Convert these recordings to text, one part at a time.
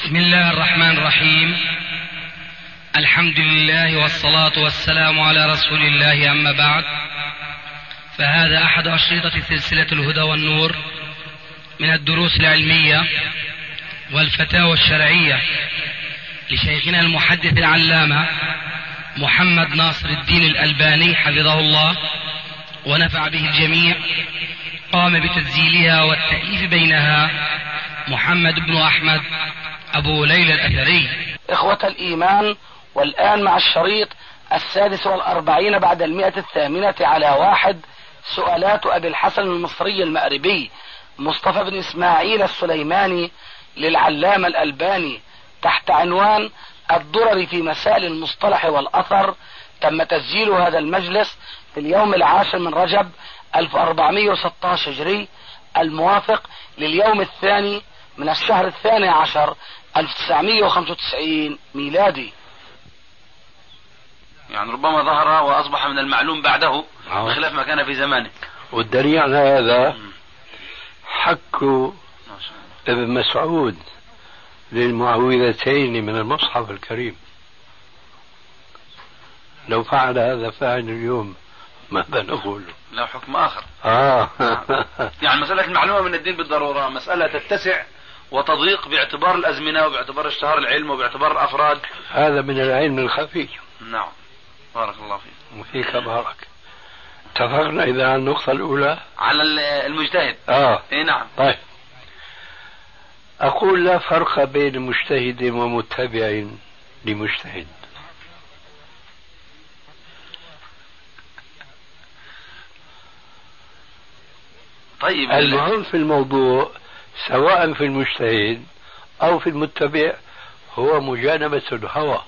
بسم الله الرحمن الرحيم. الحمد لله والصلاة والسلام على رسول الله، أما بعد، فهذا أحد أشرطة سلسلة الهدى والنور من الدروس العلمية والفتاوى الشرعية لشيخنا المحدث العلامة محمد ناصر الدين الألباني حفظه الله ونفع به الجميع. قام بتسجيلها والتأليف بينها محمد بن أحمد أبو ليلى الأثري. إخوة الإيمان، والآن مع الشريط 46 بعد 108 سؤالات أبي الحسن المصري المأربي مصطفى بن إسماعيل السليماني للعلامة الألباني تحت عنوان الدرر في مسائل المصطلح والأثر. تم تسجيل هذا المجلس في اليوم 10 من رجب 1416 هجري، الموافق لليوم 2 من الشهر 12 1995 ميلادي. يعني ربما ظهر وأصبح من المعلوم بعده بخلاف ما كان في زمانه. والدليل على هذا حك ابن مسعود للمعوذتين من المصحف الكريم. لو فعل هذا فاعل اليوم ماذا نقول؟ لا حكم آخر. يعني مسألة المعلومة من الدين بالضرورة مسألة تتسع وتضيق باعتبار الأزمنة وباعتبار اشتهار العلم وباعتبار الأفراد. هذا من العلم الخفي. نعم، بارك الله فيك. وفيك بارك. اتفقنا إذا على النقطة الأولى على المجتهد. إيه نعم. طيب، أقول لا فرق بين مجتهد ومتبع لمجتهد. طيب، المهم في الموضوع سواء في المجتهد أو في المتبع هو مجانبة الهوى.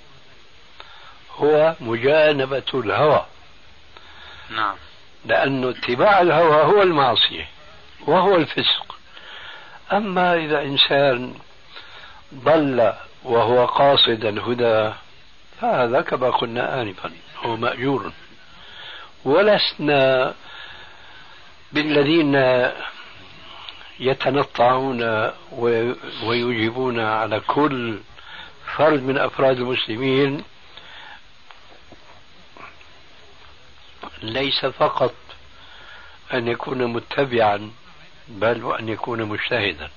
نعم. لأن اتباع الهوى هو المعصية وهو الفسق. أما إذا إنسان ضل وهو قاصد الهدى فهذا كما قلنا آنفا هو مأجور. ولسنا بالذين يتنطعون ويجيبون على كل فرد من أفراد المسلمين. ليس فقط أن يكون متبعا بل وأن يكون مجتهدا.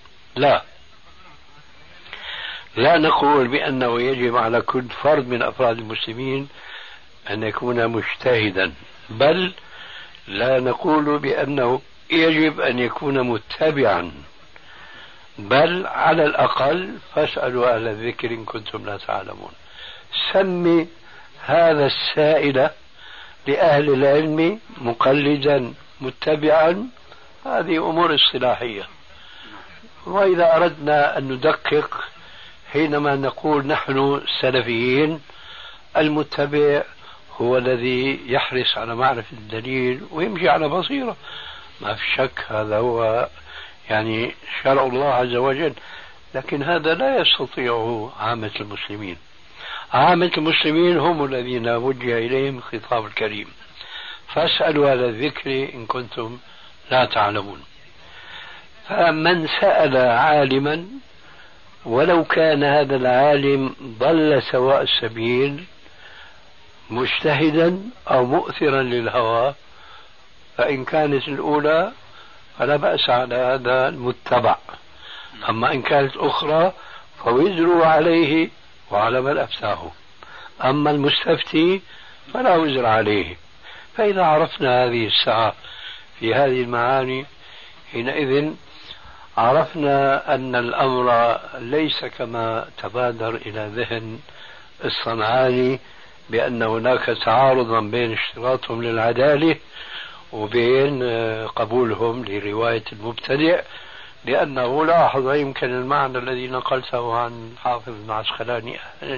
لا نقول بأنه يجب على كل فرد من أفراد المسلمين أن يكون مجتهدا، بل لا نقول بأنه يجب أن يكون متبعا، بل على الأقل فاسألوا أهل الذكر إن كنتم لا تعلمون. سمي هذا السائل لأهل العلم مقلدا متبعا، هذه أمور اصطلاحية. وإذا أردنا أن ندقق حينما نقول نحن سلفيين، المتبع هو الذي يحرص على معرفة الدليل ويمشي على بصيرة، ما في شك هذا هو يعني شرع الله عز وجل. لكن هذا لا يستطيعه عامة المسلمين. عامة المسلمين هم الذين وجه إليهم الخطاب الكريم، فاسألوا أهل الذكر إن كنتم لا تعلمون. فمن سأل عالما ولو كان هذا العالم ضل سواء السبيل مجتهدا أو مؤثرا للهوى، فإن كانت الأولى فلا بأس على هذا المتبع. أما إن كانت أخرى فوزروا عليه وعلى من أفتاه. أما المستفتي فلا وزر عليه. فإذا عرفنا هذه الساعة في هذه المعاني، حينئذ عرفنا أن الأمر ليس كما تبادر إلى ذهن الصنعاني بأن هناك تعارضا بين اشتراطهم للعدالة وبين قبولهم لرواية المبتدع، لأنه لاحظ يمكن المعنى الذي نقلته عن حافظ بن عسقلاني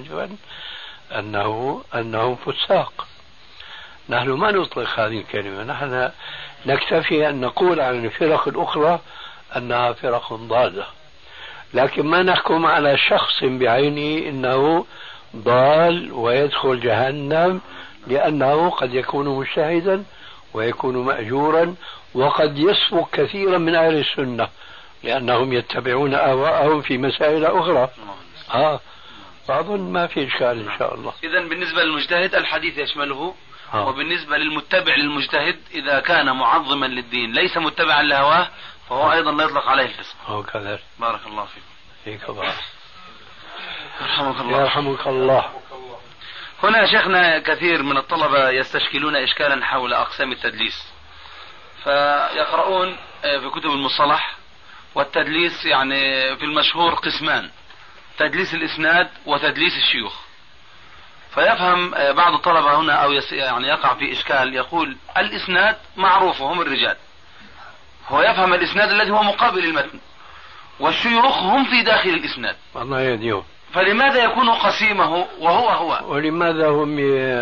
أنهم فساق. نحن ما نطلق هذه الكلمة، نحن نكتفي أن نقول عن الفرق الأخرى أنها فرق ضالة، لكن ما نحكم على شخص بعينه إنه ضال ويدخل جهنم، لأنه قد يكون مجتهدا ويكون مأجورا، وقد يسبق كثيرا من أهل السنة لأنهم يتبعون أهواءهم في مسائل أخرى. فأظن ما في إشكال إن شاء الله. إذن بالنسبة للمجتهد الحديث يشمله. وبالنسبة للمتبع للمجتهد إذا كان معظما للدين ليس متبعا لهواه فهو أيضا لا يطلق عليه الفسق. كذلك. بارك الله فيكم. فيك بارك. يرحمك الله. يرحمك الله. هنا شيخنا كثير من الطلبة يستشكلون إشكالا حول أقسام التدليس، فيقرؤون في كتب المصطلح والتدليس يعني في المشهور قسمان: تدليس الإسناد وتدليس الشيوخ. فيفهم بعض الطلبة هنا أو يعني يقع في إشكال، يقول الإسناد معروف وهم الرجال، هو يفهم الإسناد الذي هو مقابل المتن، والشيوخ هم في داخل الإسناد. الله يهديهم. فلماذا يكون قسيمه وهو هو؟ ولماذا هم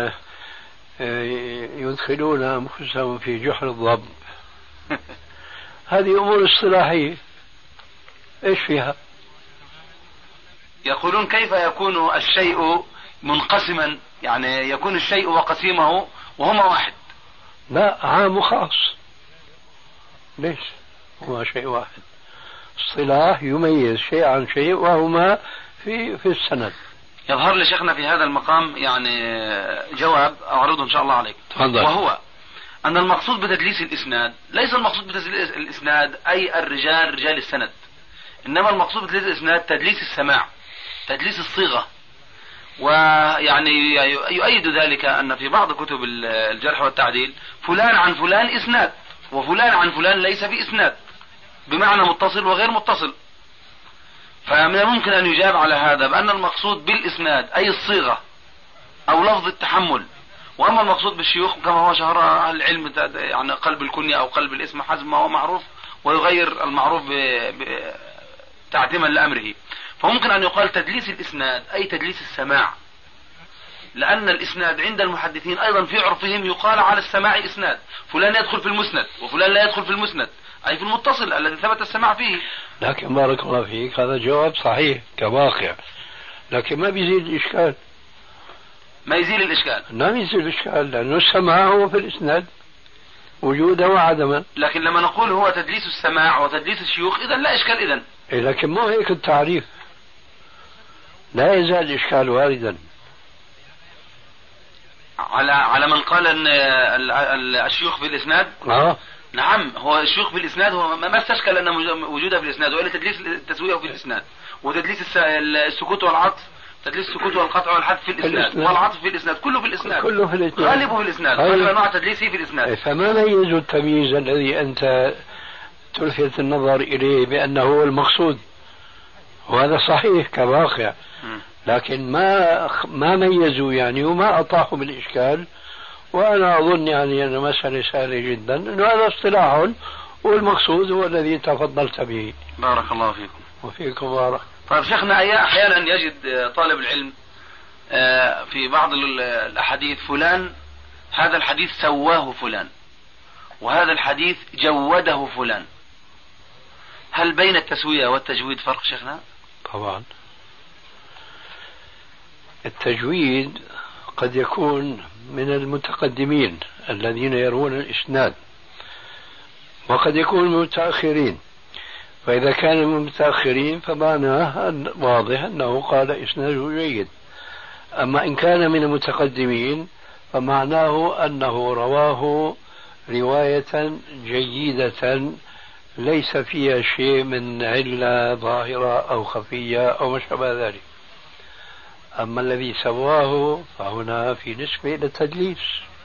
يدخلون أنفسهم في جحر الضب؟ هذه أمور اصطلاحية، إيش فيها؟ يقولون كيف يكون الشيء منقسما، يعني يكون الشيء وقسيمه وهما واحد. لا، عام وخاص. ليش؟ هو شيء واحد، اصطلاح يميز شيء عن شيء، وهما في السند. يظهر لي شيخنا في هذا المقام يعني جواب أعرضه إن شاء الله عليك. وهو أن المقصود بتدليس الإسناد ليس المقصود بتدليس الإسناد أي الرجال رجال السند، إنما المقصود بتدليس الإسناد تدليس السماع، تدليس الصيغة. ويعني يؤيد ذلك أن في بعض كتب الجرح والتعديل فلان عن فلان إسناد، وفلان عن فلان ليس بإسناد، بمعنى متصل وغير متصل. فمن الممكن أن يجاب على هذا بأن المقصود بالإسناد أي الصيغة أو لفظ التحمل، وأما المقصود بالشيوخ كما هو شهر أهل العلم يعني قلب الكنية أو قلب الاسم حسب ما هو معروف، ويغير المعروف تعتيما لأمره. فممكن أن يقال تدليس الإسناد أي تدليس السماع، لأن الإسناد عند المحدثين أيضا في عرفهم يقال على السماع إسناد، فلان يدخل في المسند وفلان لا يدخل في المسند، أي في المتصل الذي ثبت السماع فيه. لكن بارك الله فيك هذا جواب صحيح كواقع، لكن ما بيزيد الإشكال. ما يزيل الإشكال؟ ما يزيل الإشكال، لأنه السماع هو في الإسناد وجودا وعدما. لكن لما نقول هو تدليس السماع وتدليس الشيوخ إذن لا إشكال إذن. لكن مو هيك التعريف، لا يزال الإشكال واردا. على من قال أن الشيوخ في الإسناد؟ نعم، هو الشيوخ في الإسناد هو ما استشكل أن وجوده في الإسناد، وإلا تدليس التسوية في الإسناد، وتدليس السكوت والعطف، تدليس السكوت والقطع والحذف في الإسناد، والعطف في الإسناد، كله في الإسناد، كله في الإسناد، غالبه في الإسناد، كل أنواع تدليسه في الإسناد. فما ميزوا التمييز الذي أنت تلفت النظر إليه بأنه هو المقصود، وهذا صحيح كواقع، لكن ما ميزوا يعني وما أطاحوا بالإشكال. وأنا أظن يعني أن مسألة سهلة جدا، أنه هذا اصطلاح والمقصود هو الذي تفضلت به. بارك الله فيكم. وفيكم بارك. طيب شيخنا، أحيانا يجد طالب العلم في بعض الأحاديث فلان هذا الحديث سواه فلان، وهذا الحديث جوده فلان، هل بين التسوية والتجويد فرق شيخنا؟ طبعا التجويد قد يكون من المتقدمين الذين يروون الإسناد، وقد يكون من المتأخرين، فإذا كان من المتأخرين فمعناه واضح أنه قال إسناده جيد. أما إن كان من المتقدمين فمعناه أنه رواه رواية جيدة ليس فيها شيء من علة ظاهرة أو خفية أو ما شابه ذلك. أما الذي سواه فهنا في نسبة إلى التدليس،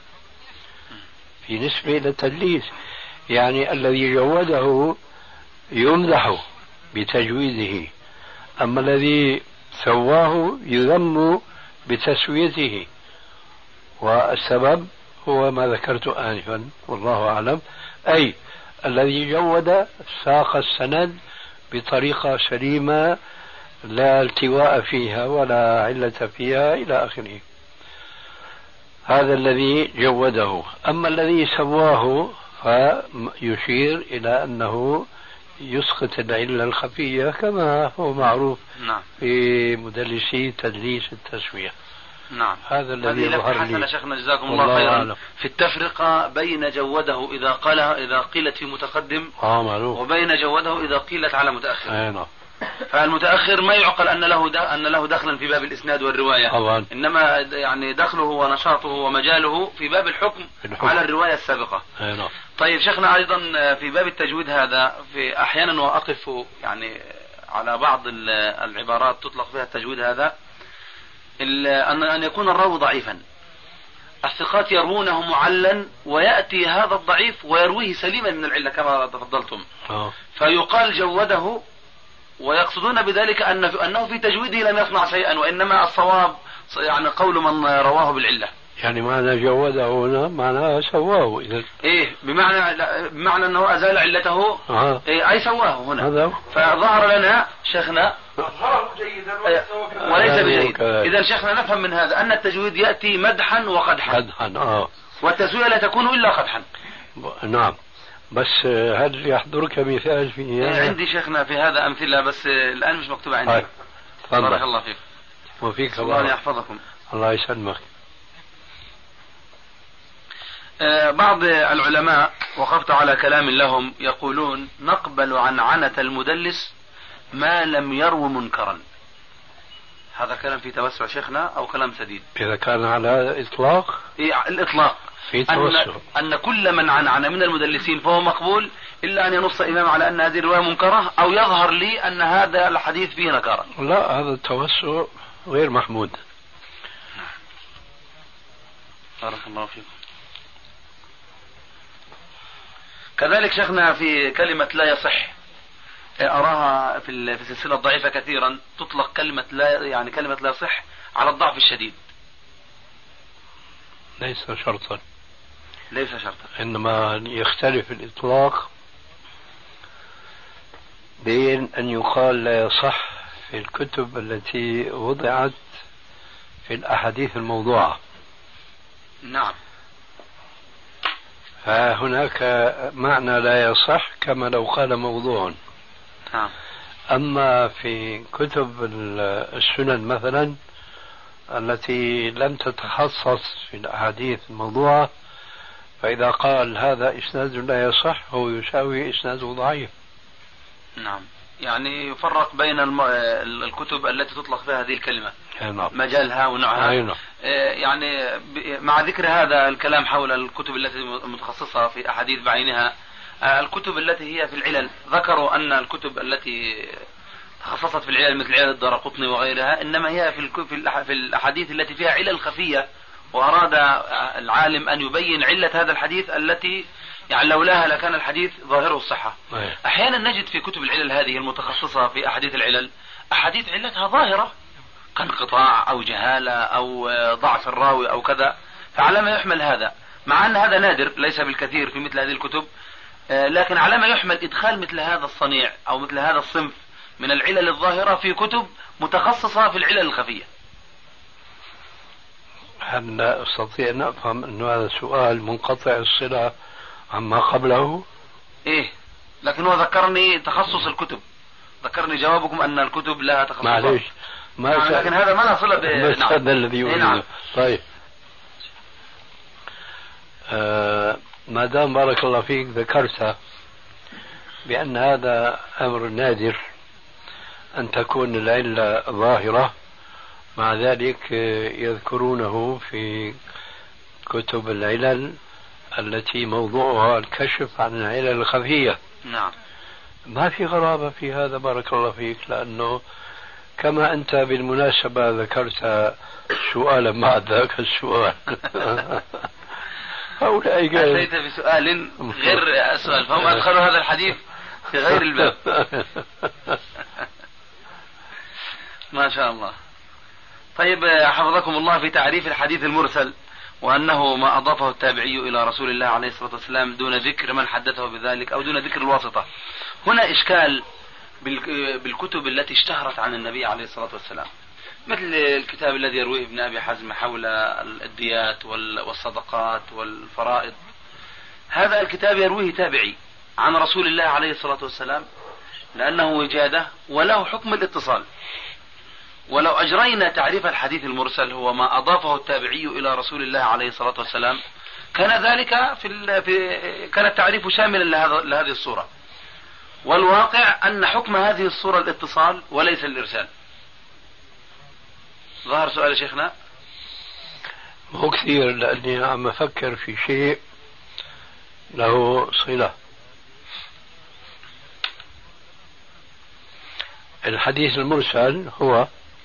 في نسبة إلى التدليس، يعني الذي جوده يمدح بتجويده، أما الذي سواه يذم بتسويته. والسبب هو ما ذكرت آنفا والله أعلم، أي الذي جود ساق السند بطريقة سليمة لا التواء فيها ولا علة فيها إلى آخره، هذا الذي جوده. أما الذي سواه فيشير إلى أنه يسقط العلة الخفية كما هو معروف في مدلسي تدليس التسوية. نعم. هذا الذي يظهر لي. حسنا شيخنا جزاكم الله خيرا. في التفرقة بين جوده إذا قيلت في متقدم وبين جوده إذا قيلت على متأخر. نعم. فالمتأخر ما يعقل أن له دخلا في باب الإسناد والرواية طبعا. إنما يعني دخله ونشاطه ومجاله في باب الحكم على الرواية السابقة. نعم. طيب شيخنا أيضا في باب التجويد هذا في أحيانا وأقف يعني على بعض العبارات تطلق فيها التجويد هذا أن يكون الراوي ضعيفا، الثقات يروونه معلا ويأتي هذا الضعيف ويرويه سليما من العلة كما تفضلتم فيقال جوده، ويقصدون بذلك أنه في تجويده لم يصنع شيئا، وإنما الصواب يعني قول من رواه بالعلة. يعني معنى جوده هنا معناه سواه إذا إيه بمعنى أنه أزال علته إيه أي سواه هنا هذا. فظهر لنا شيخنا وليس بجيد. إذا شيخنا نفهم من هذا أن التجويد يأتي مدحا وقدحا والتسوية لا تكون إلا قدحا. نعم. بس هل يحضرك مثال في عندي شيخنا في هذا أمثلة بس الآن مش مكتوبة عندي. بارك الله فيك وفيك الله يحفظكم. الله يسلمك. بعض العلماء وقفت على كلام لهم يقولون نقبل عن عنة المدلس ما لم يرو منكرا. هذا كلام في توسع شيخنا أو كلام سديد؟ إذا كان على إطلاق الإطلاق في توسع أن كل من عن من المدلسين فهو مقبول إلا أن ينص إمام على أن هذه الرواية منكرة أو يظهر لي أن هذا الحديث فيه نكارة. لا هذا التوسع غير محمود. بارك الله فيكم. كذلك شيخنا في كلمة لا يصح أراها في السلسلة الضعيفة كثيرا تطلق كلمة لا يصح على الضعف الشديد. ليس شرطا إنما يختلف الإطلاق بين أن يقال لا يصح في الكتب التي وضعت في الأحاديث الموضوعة. نعم. فهناك معنى لا يصح كما لو قال موضوع. نعم. أما في كتب السنن مثلا التي لم تتخصص في الأحاديث الموضوعة فإذا قال هذا إسناد لا يصح هو يساوي إسناد ضعيف. نعم. يعني يفرق بين الكتب التي تطلق فيها هذه الكلمة مجالها ونوعها. يعني مع ذكر هذا الكلام حول الكتب التي متخصصة في أحاديث بعينها، الكتب التي هي في العلل ذكروا أن الكتب التي تخصصت في العلل مثل علل الدارقطني وغيرها إنما هي في الأحاديث التي فيها علل خفية، وأراد العالم أن يبين علة هذا الحديث التي يعني لولاها لكان الحديث ظاهره الصحة. أحيانا نجد في كتب العلل هذه المتخصصة في أحاديث العلل أحاديث علتها ظاهرة كانقطاع أو جهالة أو ضعف الراوي أو كذا، فعلى ما يحمل هذا مع أن هذا نادر ليس بالكثير في مثل هذه الكتب، لكن على ما يحمل إدخال مثل هذا الصنيع أو مثل هذا الصنف من العلل الظاهرة في كتب متخصصة في العلل الخفية. هل لا أستطيع أن أفهم أن هذا سؤال منقطع الصلة عما قبله؟ إيه لكن هو ذكرني تخصص الكتب، ذكرني جوابكم أن الكتب لها تخصص. معليش لكن هذا ما له صلة بس هذا الذي يريده. نعم. طيب ما دام بارك الله فيك ذكرت بأن هذا أمر نادر أن تكون العلة ظاهرة، مع ذلك يذكرونه في كتب العلل التي موضوعها الكشف عن العلل الخفية. نعم. ما في غرابة في هذا بارك الله فيك، لأنه كما أنت بالمناسبة ذكرت سؤالا مع ذاك السؤال هؤلاء أتيت بسؤال غير سؤال فهم أدخلوا هذا الحديث في غير الباب. ما شاء الله. طيب حفظكم الله في تعريف الحديث المرسل وأنه ما أضافه التابعي إلى رسول الله عليه الصلاة والسلام دون ذكر من حدثه بذلك أو دون ذكر الواسطة. هنا إشكال بالكتب التي اشتهرت عن النبي عليه الصلاة والسلام مثل الكتاب الذي يرويه ابن أبي حزم حول الديات والصدقات والفرائض. هذا الكتاب يرويه تابعي عن رسول الله عليه الصلاة والسلام لأنه وجادة وله حكم الاتصال، ولو أجرينا تعريف الحديث المرسل هو ما أضافه التابعي إلى رسول الله عليه الصلاة والسلام، كان ذلك كان التعريف شاملا لهذه الصورة. والواقع أن حكم هذه الصورة الاتصال وليس الإرسال. ظهر سؤال شيخنا؟ مو كثير، لأني عم أفكر في شيء له صلة. الحديث المرسل هو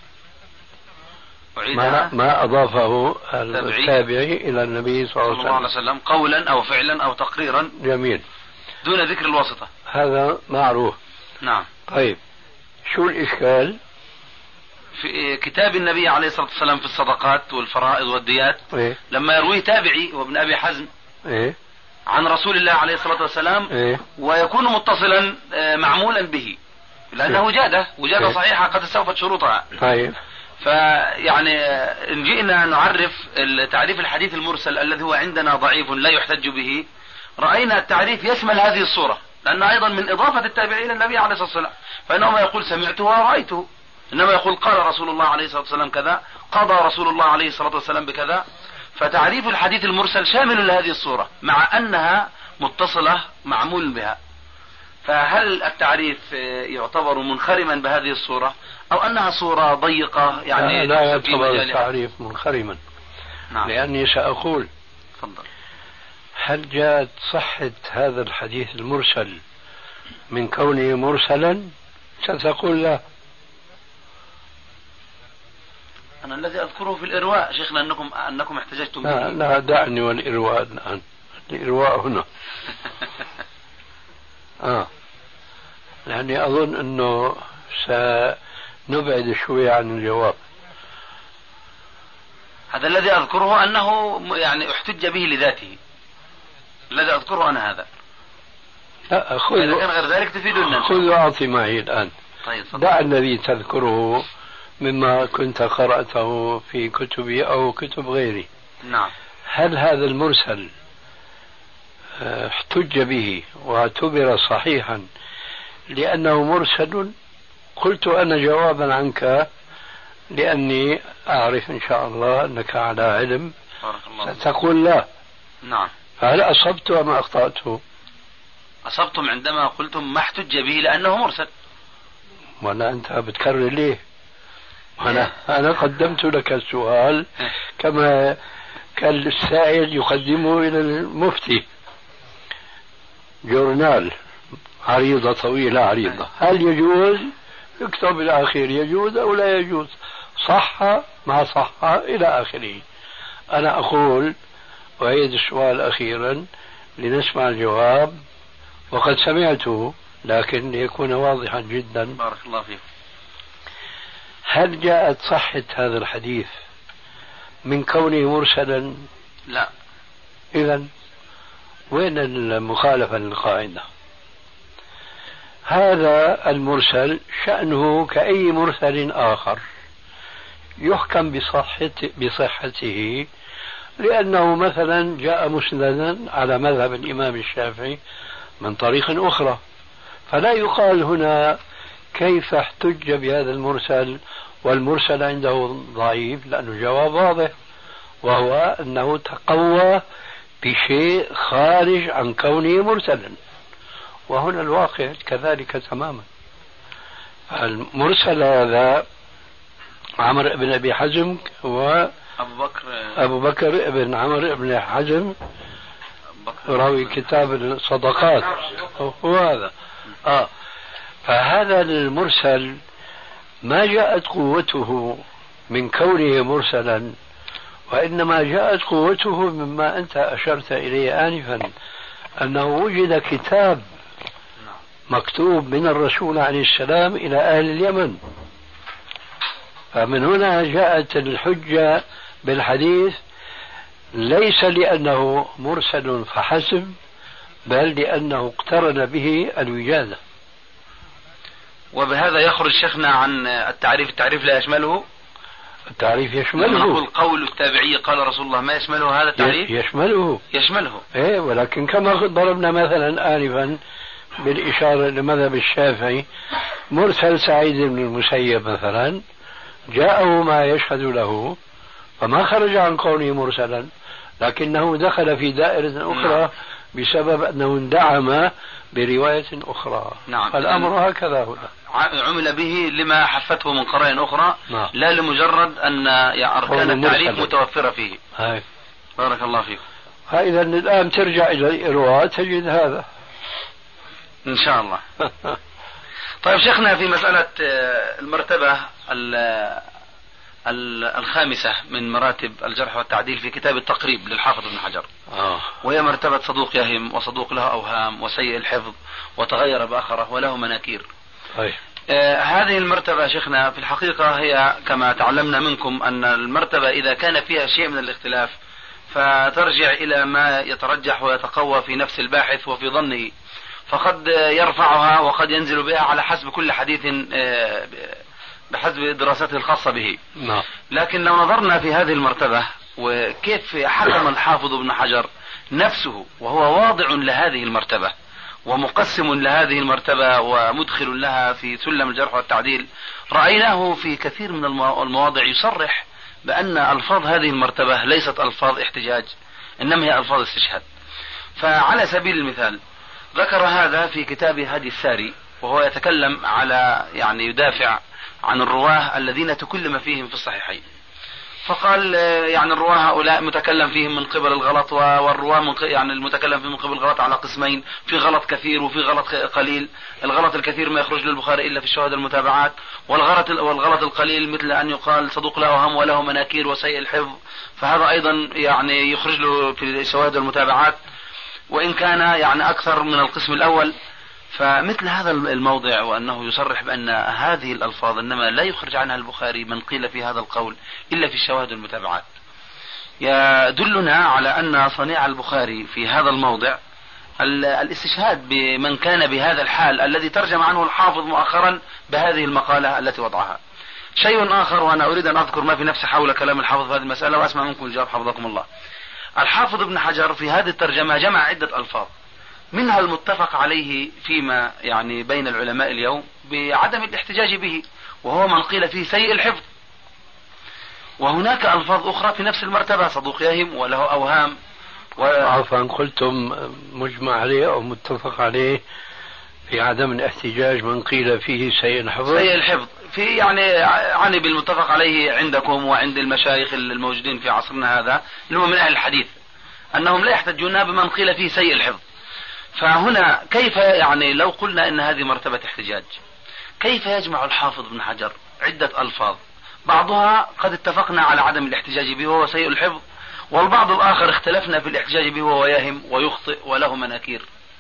ما أضافه التابعي إلى النبي صلى الله عليه وسلم قولا أو فعلا أو تقريرا. جميل. دون ذكر الواسطة. هذا معروف. نعم. طيب شو الإشكال؟ في كتاب النبي عليه الصلاة والسلام في الصدقات والفرائض والديات، لما يرويه تابعي وابن أبي حزم عن رسول الله عليه الصلاة والسلام ويكون متصلا معمولا به، لأنه وجادة صحيحة قد استوفت شروطها. طيب. فيعني إن جئنا نعرف تعريف الحديث المرسل الذي هو عندنا ضعيف لا يحتج به، رأينا التعريف يشمل هذه الصورة، لأنه أيضا من إضافة التابعين إلى النبي عليه الصلاة والسلام، فإنه ما يقول سمعته ورأيته، إنما يقول قال رسول الله عليه الصلاة والسلام كذا، قضى رسول الله عليه الصلاة والسلام بكذا. فتعريف الحديث المرسل شامل لهذه الصورة مع أنها متصلة معمول بها. فهل التعريف يعتبر منخرما بهذه الصورة أو أنها صورة ضيقة؟ يعني لا يعتبر التعريف منخرما. نعم. لأني سأقول فضل. هل جاءت صحة هذا الحديث المرسل من كونه مرسلا؟ ستقول لا. أنا الذي أذكره في الإرواء شيخنا أنكم احتججتم به. لا دعني والإرواء الآن. الإرواء هنا. يعني أظن أنه سنبعد شوي عن الجواب. هذا الذي أذكره أنه يعني احتج به لذاته، الذي أذكره أنا هذا. لا إذا كان غير ذلك تفيدنا. خذ وأعطي معي الآن. طيب. دع الذي تذكره مما كنت قرأته في كتبي أو كتب غيري. نعم. هل هذا المرسل احتج به واعتبر صحيحا لأنه مرسل؟ قلت أنا جوابا عنك، لأني أعرف إن شاء الله أنك على علم. ستقول لا. نعم. فهل أصبت أم أخطأت؟ أصبتم عندما قلتم ما احتج به لأنه مرسل. وأنا أنت بتكرر ليه؟ أنا قدمت لك السؤال كما كان السائل يقدمه إلى المفتي، جورنال عريضة طويلة عريضة، هل يجوز؟ يكتب الأخير يجوز أو لا يجوز، صح ما صح إلى آخره. أنا أقول أعيد السؤال أخيرا لنسمع الجواب، وقد سمعته لكن ليكون واضحا جدا. بارك الله فيك. هل جاءت صحة هذا الحديث من كونه مرسلا؟ لا. إذن وين المخالفة للقاعدة؟ هذا المرسل شأنه كأي مرسل آخر، يحكم بصحته لأنه مثلا جاء مسندا على مذهب الإمام الشافعي من طريق أخرى، فلا يقال هنا كيف احتج بهذا المرسل والمرسل عنده ضعيف، لأنه جواب واضح وهو أنه تقوى بشيء خارج عن كونه مرسلا، وهنا الواقع كذلك تماما. المرسل هذا عمرو بن أبي حزم أبو بكر بن عمرو بن حزم راوي كتاب الصدقات هو هذا. فهذا المرسل ما جاءت قوته من كونه مرسلا، وإنما جاءت قوته مما أنت أشرت إليه آنفا، أنه وجد كتاب مكتوب من الرسول عليه السلام إلى أهل اليمن، فمن هنا جاءت الحجة بالحديث ليس لأنه مرسل فحسب، بل لأنه اقترن به الوجادة. وبهذا يخرج شيخنا عن التعريف لا يشمله. التعريف يشمله. نقول قول التابعي قال رسول الله ما يشمله هذا التعريف؟ يشمله. إيه، ولكن كما ضربنا مثلا آنفا بالإشارة لمذهب الشافعي، مرسل سعيد بن المسيب مثلا جاءه ما يشهد له فما خرج عن كونه مرسلا، لكنه دخل في دائرة أخرى بسبب أنه اندعم برواية أخرى. نعم. الأمر هكذا هنا عمل به لما حفته من قرائن أخرى. نعم. لا لمجرد أن أركان التعريف متوفرة فيه. هاي. بارك الله فيكم. إذا الآن ترجع إلى الإرواء تجد هذا إن شاء الله. طيب شيخنا، في مسألة المرتبة الخامسة من مراتب الجرح والتعديل في كتاب التقريب للحافظ ابن حجر، وهي مرتبة صدوق يهم وصدوق له أوهام وسيء الحفظ وتغير بآخره وله مناكير. هذه المرتبة شيخنا في الحقيقة هي كما تعلمنا منكم أن المرتبة إذا كان فيها شيء من الاختلاف فترجع إلى ما يترجح ويتقوى في نفس الباحث وفي ظنه، فقد يرفعها وقد ينزل بها على حسب كل حديث بحسب دراسته الخاصة به. لكن لو نظرنا في هذه المرتبة وكيف حكم الحافظ ابن حجر نفسه وهو واضع لهذه المرتبة ومقسم لهذه المرتبة ومدخل لها في سلم الجرح والتعديل، رأيناه في كثير من المواضع يصرح بأن ألفاظ هذه المرتبة ليست ألفاظ احتجاج، إنما هي ألفاظ استشهاد. فعلى سبيل المثال ذكر هذا في كتاب هدي الساري، وهو يتكلم على يدافع عن الرواه الذين تكلم فيهم في الصحيحين، فقال الرواه هؤلاء متكلم فيهم من قبل الغلط، والرواه المتكلم فيهم من قبل الغلط على قسمين، في غلط كثير وفي غلط قليل. الغلط الكثير ما يخرج للبخاري إلا في الشواهد المتابعات، والغلط القليل مثل أن يقال صدوق له أوهام وله مناكير وسيء الحفظ، فهذا أيضا يخرج له في الشواهد المتابعات وإن كان أكثر من القسم الأول. فمثل هذا الموضع وأنه يصرح بأن هذه الألفاظ إنما لا يخرج عنها البخاري من قيل في هذا القول إلا في الشواهد المتابعات، يدلنا على أن صنيع البخاري في هذا الموضع الاستشهاد بمن كان بهذا الحال الذي ترجم عنه الحافظ مؤخرا بهذه المقالة التي وضعها. شيء آخر، وأنا أريد أن أذكر ما في نفسي حول كلام الحافظ في هذه المسألة وأسمع منكم الجواب حفظكم الله. الحافظ ابن حجر في هذه الترجمة جمع عدة ألفاظ، منها المتفق عليه فيما بين العلماء اليوم بعدم الاحتجاج به، وهو من قيل فيه سيء الحفظ. وهناك ألفاظ أخرى في نفس المرتبة، صدوق يهم وله أوهام عفوا قلتم مجمع عليه أو متفق عليه في عدم الاحتجاج من قيل فيه سيء الحفظ. سيء الحفظ في عني بالمتفق عليه عندكم وعند المشايخ الموجودين في عصرنا هذا اللي هو من أهل الحديث، أنهم لا يحتجون بمن قيل فيه سيء الحفظ. فهنا كيف لو قلنا إن هذه مرتبة احتجاج، كيف يجمع الحافظ ابن حجر عدة ألفاظ بعضها قد اتفقنا على عدم الاحتجاج به وهو سيء الحفظ، والبعض الآخر اختلفنا في الاحتجاج به وهو يهم ويخطئ وله مناكير.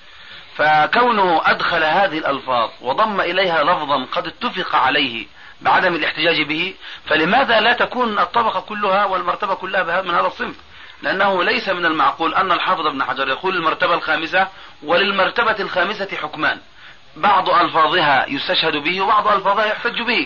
فكونه أدخل هذه الألفاظ وضم إليها لفظا قد اتفق عليه بعدم الاحتجاج به، فلماذا لا تكون الطبقة كلها والمرتبة كلها من هذا الصنف؟ لأنه ليس من المعقول أن الحافظ ابن حجر يقول المرتبة الخامسة وللمرتبة الخامسة حكمان، بعض ألفاظها يستشهد به وبعض ألفاظها يحتج به.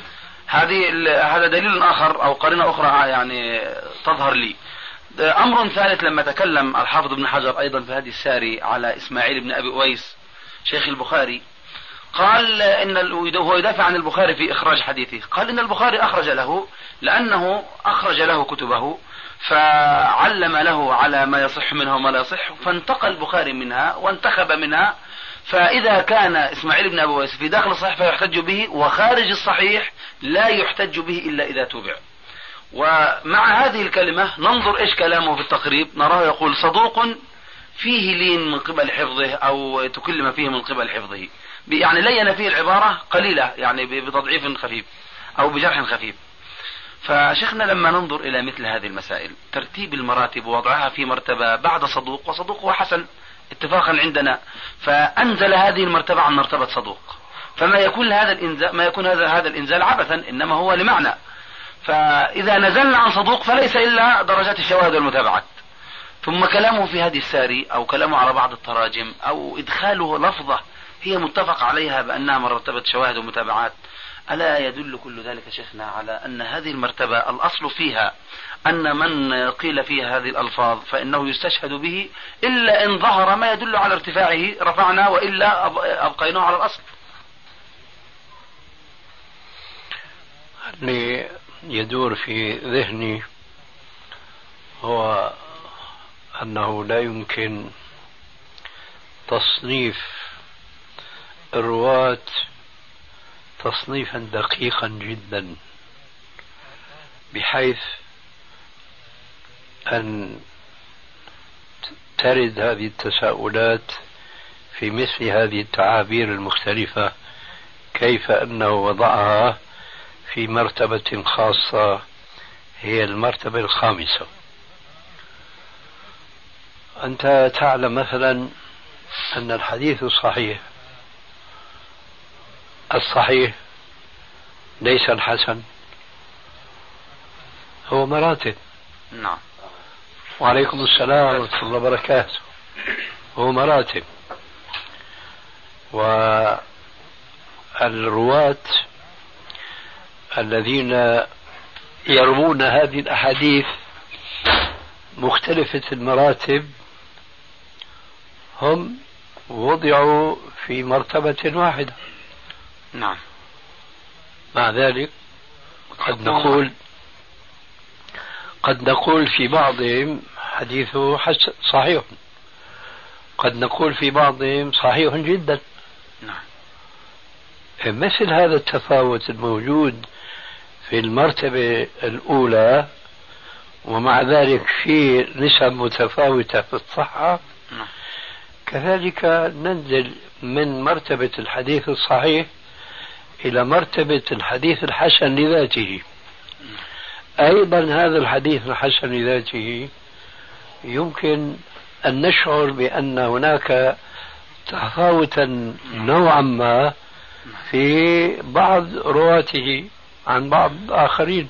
هذا دليل آخر أو قرينة أخرى تظهر لي. أمر ثالث، لما تكلم الحافظ ابن حجر أيضا في هدي الساري على إسماعيل بن أبي أويس شيخ البخاري، قال هو يدافع عن البخاري في إخراج حديثه، قال إن البخاري أخرج له لأنه أخرج له كتبه فعلم له على ما يصح منها وما لا يصح، فانتقى البخاري منها وانتخب منها. فإذا كان إسماعيل بن أبي أويس في داخل الصحيح فيحتج به، وخارج الصحيح لا يحتج به إلا إذا تبع. ومع هذه الكلمة ننظر إيش كلامه في التقريب، نراه يقول صدوق فيه لين من قبل حفظه أو تكلم فيه من قبل حفظه، لين فيه العبارة قليلة بتضعيف خفيف أو بجرح خفيف. فشيخنا لما ننظر إلى مثل هذه المسائل ترتيب المراتب ووضعها في مرتبة بعد صدوق، وصدوق وحسن اتفاقا عندنا، فأنزل هذه المرتبة عن مرتبة صدوق، فما يكون هذا الإنزال عبثا، إنما هو لمعنى. فإذا نزلنا عن صدوق فليس إلا درجات الشواهد والمتابعات. ثم كلامه في هدي الساري أو كلامه على بعض التراجم أو إدخاله لفظة هي متفق عليها بأنها مرتبة شواهد ومتابعات، ألا يدل كل ذلك شيخنا على أن هذه المرتبة الأصل فيها أن من قيل فيها هذه الألفاظ فإنه يستشهد به، إلا إن ظهر ما يدل على ارتفاعه رفعنا، وإلا أبقيناه على الأصل. يدور في ذهني هو أنه لا يمكن تصنيف الرواة تصنيفا دقيقا جدا بحيث أن ترد هذه التساؤلات في مثل هذه التعابير المختلفة، كيف أنه وضعها في مرتبة خاصة هي المرتبة الخامسة. أنت تعلم مثلا أن الحديث الصحيح ليس الحسن، هو مراتب. نعم. وعليكم السلام ورحمة الله وبركاته. هو مراتب، والرواة الذين يروون هذه الأحاديث مختلفة المراتب هم وضعوا في مرتبة واحدة. نعم. مع ذلك قد نقول في بعضهم حديثه صحيح، قد نقول في بعضهم صحيح جدا. نعم. مثل هذا التفاوت الموجود في المرتبة الأولى ومع ذلك في نسب متفاوتة في الصحة، كذلك ننزل من مرتبة الحديث الصحيح إلى مرتبة الحديث الحسن لذاته. أيضا هذا الحديث الحسن لذاته يمكن أن نشعر بأن هناك تفاوتا نوعا ما في بعض رواته عن بعض آخرين.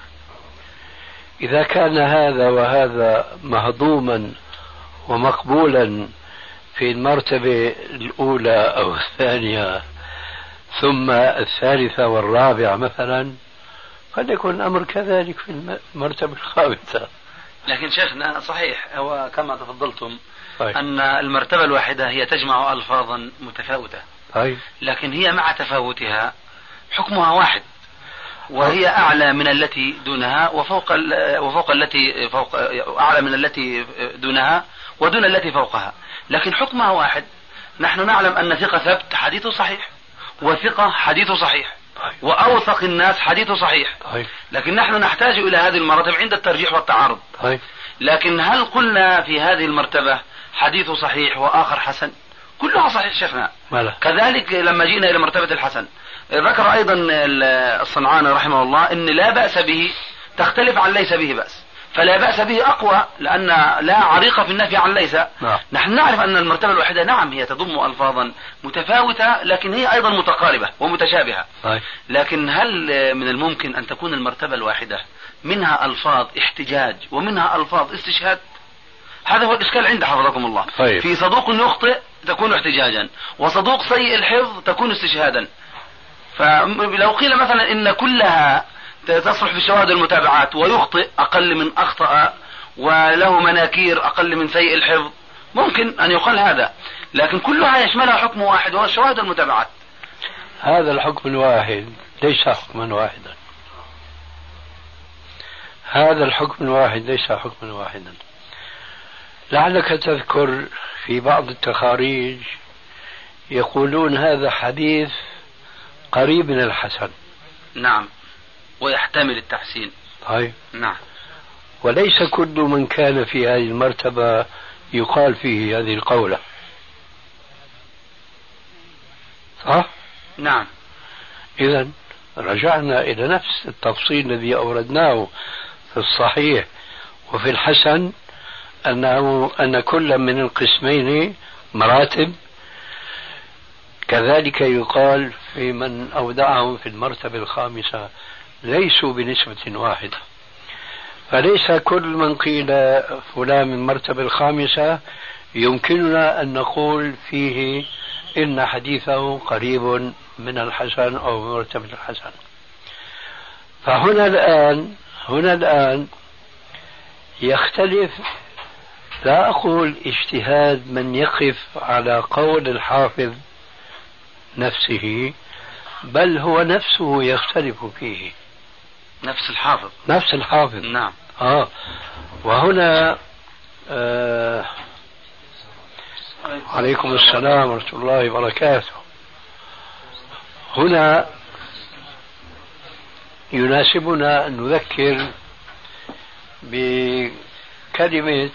إذا كان هذا وهذا مهضوما ومقبولا في المرتبة الأولى أو الثانية ثم الثالثة والرابعة مثلا، قد يكون الأمر كذلك في المرتبة الخامسة. لكن شيخنا صحيح هو كما تفضلتم أن المرتبة الواحدة هي تجمع ألفاظا متفاوتة، لكن هي مع تفاوتها حكمها واحد، وهي أعلى من التي دونها وفوق التي فوق، أعلى من التي دونها ودون التي فوقها، لكن حكمها واحد. نحن نعلم أن ثقة ثبت حديثه صحيح، وثقة حديثه صحيح، وأوثق الناس حديثه صحيح. لكن نحن نحتاج إلى هذه المراتب عند الترجيح والتعارض. لكن هل قلنا في هذه المرتبة حديثه صحيح وآخر حسن؟ كلها صحيح شيخنا. كذلك لما جينا إلى مرتبة الحسن ذكر أيضا الصنعاني رحمه الله إن لا بأس به تختلف عن ليس به بأس، فلا بأس به أقوى لأن لا عريق في النفي عن ليس. نحن نعرف أن المرتبة الواحدة نعم هي تضم ألفاظا متفاوتة، لكن هي أيضا متقاربة ومتشابهة. لكن هل من الممكن أن تكون المرتبة الواحدة منها ألفاظ احتجاج ومنها ألفاظ استشهاد؟ هذا هو الإشكال عند حفظكم الله. في صدوق يخطئ تكون احتجاجا، وصدوق سيء الحفظ تكون استشهادا. فلو قيل مثلا إن كلها تصلح في الشواهد المتابعات ويخطئ أقل من أخطأ وله مناكير أقل من سيء الحفظ، ممكن أن يقال هذا، لكن كلها يشملها حكم واحد وهو الشواهد المتابعات. هذا الحكم الواحد ليس حكما واحدا، هذا الحكم الواحد ليس حكما واحدا. لعلك تذكر في بعض التخاريج يقولون هذا حديث قريب من الحسن. نعم، ويحتمل التحسين. نعم. وليس كل من كان في هذه المرتبة يقال فيه هذه القولة. صح؟ نعم. إذن رجعنا إلى نفس التفصيل الذي أوردناه في الصحيح وفي الحسن، أن كل من القسمين مراتب. كذلك يقال في من أودعهم في المرتبة الخامسة ليسوا بنسبة واحدة، فليس كل من قيل فلان من المرتبة الخامسة يمكننا أن نقول فيه إن حديثه قريب من الحسن أو مرتبة الحسن. فهنا الآن يختلف، لا أقول اجتهاد من يقف على قول الحافظ نفسه، بل هو نفسه يختلف فيه. نفس الحافظ. نفس الحافظ. نعم. وهنا عليكم السلام ورحمة الله وبركاته. هنا يناسبنا أن نذكر بكلمة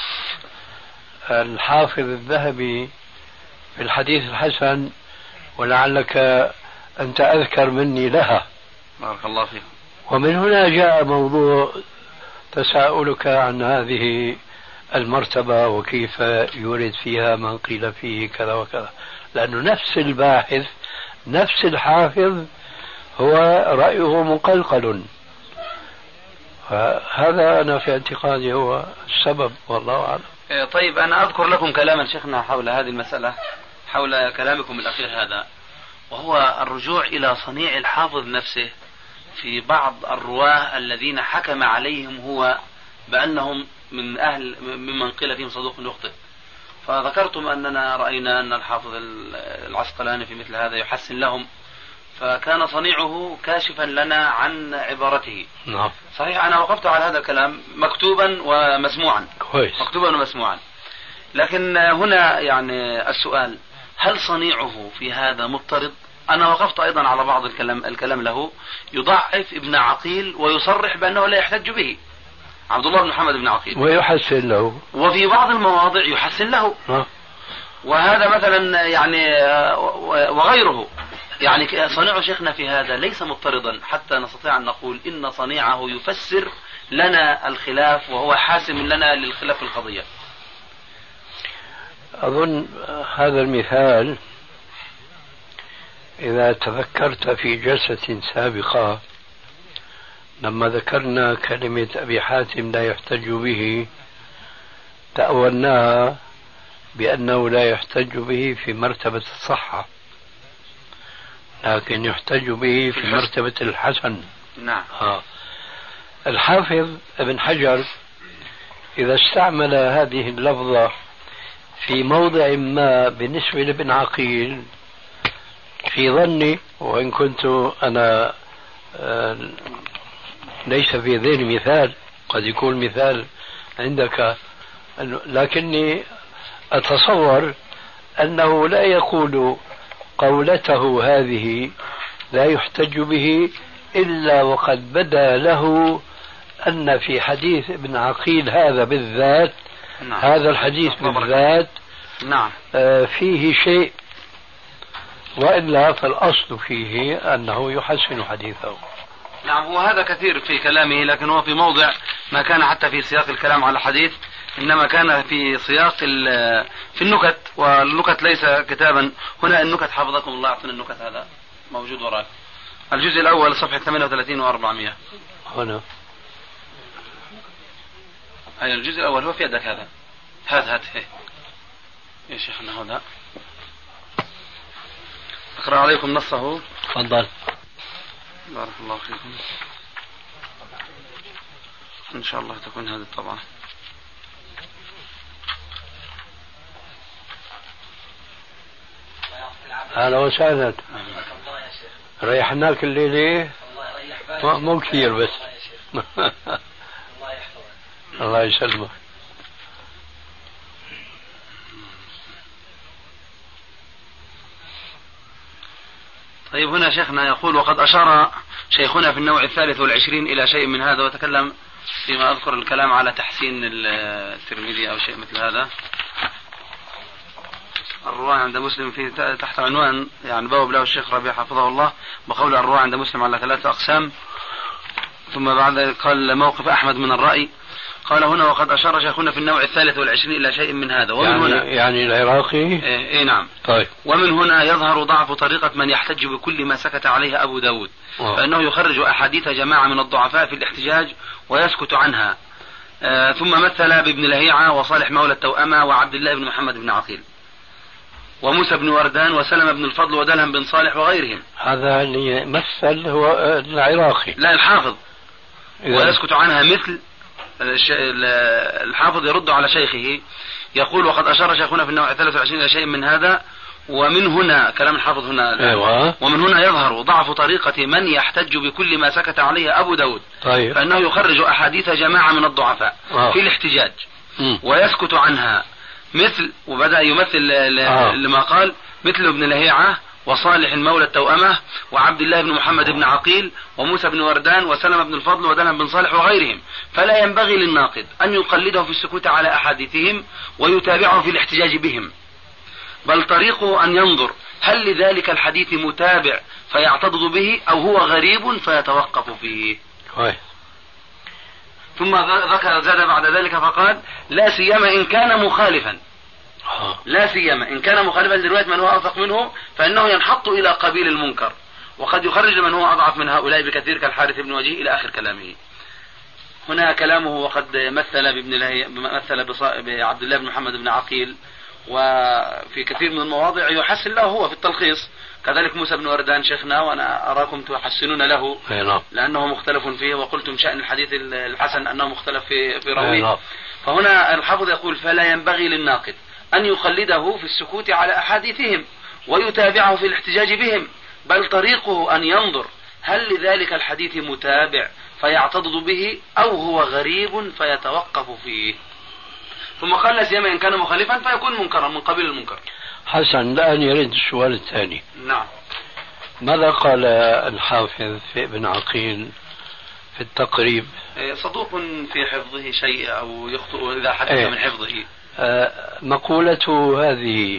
الحافظ الذهبي في الحديث الحسن، ولعلك أنت أذكر مني لها. بارك الله فيك. ومن هنا جاء موضوع تساؤلك عن هذه المرتبة وكيف يورد فيها من قيل فيه كذا وكذا، لأنه نفس الباحث نفس الحافظ هو رأيه مقلقل. هذا أنا في اعتقادي هو السبب، والله أعلم. طيب أنا أذكر لكم كلاما شيخنا حول هذه المسألة، حول كلامكم الأخير هذا، وهو الرجوع إلى صنيع الحافظ نفسه في بعض الرواه الذين حكم عليهم هو بأنهم ممن قيل فيهم صدوق يخطئ. فذكرتم أننا رأينا أن الحافظ العسقلاني في مثل هذا يحسن لهم، فكان صنيعه كاشفا لنا عن عبارته. نعم. صحيح أنا وقفت على هذا الكلام مكتوبا ومسموعا. كويس. مكتوبا ومسموعا. لكن هنا يعني السؤال، هل صنيعه في هذا مضطرد؟ أنا وقفت أيضا على بعض الكلام له يضعف ابن عقيل ويصرح بأنه لا يحتج به، عبد الله بن محمد بن عقيل، ويحسن له، وفي بعض المواضع يحسن له. وهذا مثلا يعني وغيره، يعني صنيع شيخنا في هذا ليس مضطردا حتى نستطيع أن نقول إن صنيعه يفسر لنا الخلاف وهو حاسم لنا للخلاف القضية. أظن هذا المثال إذا تذكرت في جلسة سابقة لما ذكرنا كلمة أبي حاتم لا يحتج به، تأولناها بأنه لا يحتج به في مرتبة الصحة، لكن يحتج به في مرتبة الحسن. نعم. الحافظ ابن حجر إذا استعمل هذه اللفظة في موضع ما بالنسبة لابن عقيل، في ظني وإن كنت أنا ليس في ذهني مثال، قد يكون مثال عندك، لكني أتصور أنه لا يقول قولته هذه لا يحتج به إلا وقد بدا له أن في حديث ابن عقيل هذا بالذات، نعم. هذا الحديث بالذات نعم. فيه شيء، وإلا فالأصل فيه أنه يحسن حديثه. نعم. هو هذا كثير في كلامه، لكن هو في موضع ما كان حتى في سياق الكلام على الحديث، إنما كان في سياق في النكت، والنكت ليس كتابا. هنا النكت حفظكم الله، أعطنا النكت، هذا موجود وراك، الجزء الأول صفحة 38 و400. هنا أي الجزء الأول هو في يدك، هذا هات يا شيخنا هذا. أقرأ عليكم نصه. تفضل. بارك الله فيكم. إن شاء الله تكون هذه الطبعة. أهلا وسهلا. ريحناك الليلة مو كثير بس. الله يسلمك. طيب هنا شيخنا يقول: وقد أشار شيخنا في النوع 23 إلى شيء من هذا، وتكلم فيما أذكر الكلام على تحسين الترمذي أو شيء مثل هذا. الرواية عند مسلم في تحت عنوان يعني بواب له الشيخ ربيع حفظه الله بقول الرواية عند مسلم على 3 أقسام. ثم بعد قال موقف أحمد من الرأي. قال هنا: وقد أشار شيخنا في النوع 23 إلى شيء من هذا. ومن هنا يعني العراقي. إيه نعم. طيب. ومن هنا يظهر ضعف طريقة من يحتج بكل ما سكت عليه أبو داود، فإنه يخرج أحاديث جماعة من الضعفاء في الاحتجاج ويسكت عنها. ثم مثل بابن لهيعة وصالح مولى التوأمة وعبد الله بن محمد بن عقيل وموسى بن وردان وسلم بن الفضل ودلهم بن صالح وغيرهم. هذا اللي مثل هو العراقي، لا الحافظ. ويسكت عنها مثل الحافظ يرد على شيخه، يقول: وقد أشار شيخنا في النوع 23 إلى شيء من هذا، ومن هنا كلام الحافظ هنا أيوة. ومن هنا يظهر ضعف طريقة من يحتج بكل ما سكت عليه أبو داود. طيب. فإنه يخرج أحاديث جماعة من الضعفاء في الاحتجاج ويسكت عنها، مثل وبدأ يمثل لما قال مثل ابن لهيعة وصالح المولى التوأمة وعبد الله بن محمد بن عقيل وموسى بن وردان وسلم بن الفضل ودلهم بن صالح وغيرهم. فلا ينبغي للناقد أن يقلده في السكوت على أحاديثهم ويتابعه في الاحتجاج بهم، بل طريقه أن ينظر هل لذلك الحديث متابع فيعتضد به أو هو غريب فيتوقف فيه. ثم ذكر زاد بعد ذلك فقال لا سيما إن كان مخالفا، لا سيما إن كان مخالفا لرواية من هو أوثق منه فإنه ينحط إلى قبيل المنكر، وقد يخرج من هو أضعف من هؤلاء بكثير كالحارث بن وجيه إلى آخر كلامه. هنا كلامه وقد مثل بعبد الله بن محمد بن عقيل، وفي كثير من المواضع يحسن له هو في التلخيص. كذلك موسى بن وردان شيخنا وأنا أراكم تحسنون له لأنه مختلف فيه، وقلتم شأن الحديث الحسن أنه مختلف في راويه. فهنا الحافظ يقول فلا ينبغي للناقد أن يقلده في السكوت على أحاديثهم ويتابعه في الاحتجاج بهم، بل طريقه أن ينظر هل لذلك الحديث متابع فيعتضد به أو هو غريب فيتوقف فيه. ثم قال لا سيما إن كان مخالفا فيكون منكرا من قبيل المنكر. حسن، الآن يريد السؤال الثاني. نعم. ماذا قال الحافظ في ابن عقيل في التقريب؟ صدوق في حفظه شيء أو يخطئ إذا حدث من حفظه. مقولته هذه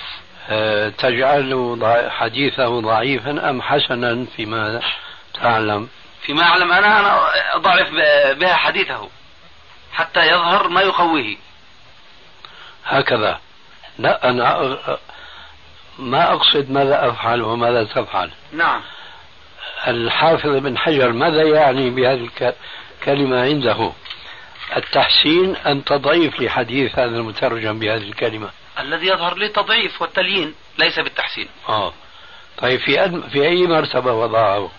تجعل حديثه ضعيفا أم حسنا فيما تعلم؟ فيما أعلم أنا أضعف بها حديثه حتى يظهر ما يقويه. هكذا؟ لا، أنا ما أقصد ماذا أفعل وماذا تفعل. نعم. الحافظ بن حجر ماذا يعني بهذه الكلمة عنده؟ التحسين أم تضعيف لحديث هذا المترجم بهذه الكلمة؟ الذي يظهر لي التضعيف والتليين ليس بالتحسين. طيب في أي مرتبة وضعه؟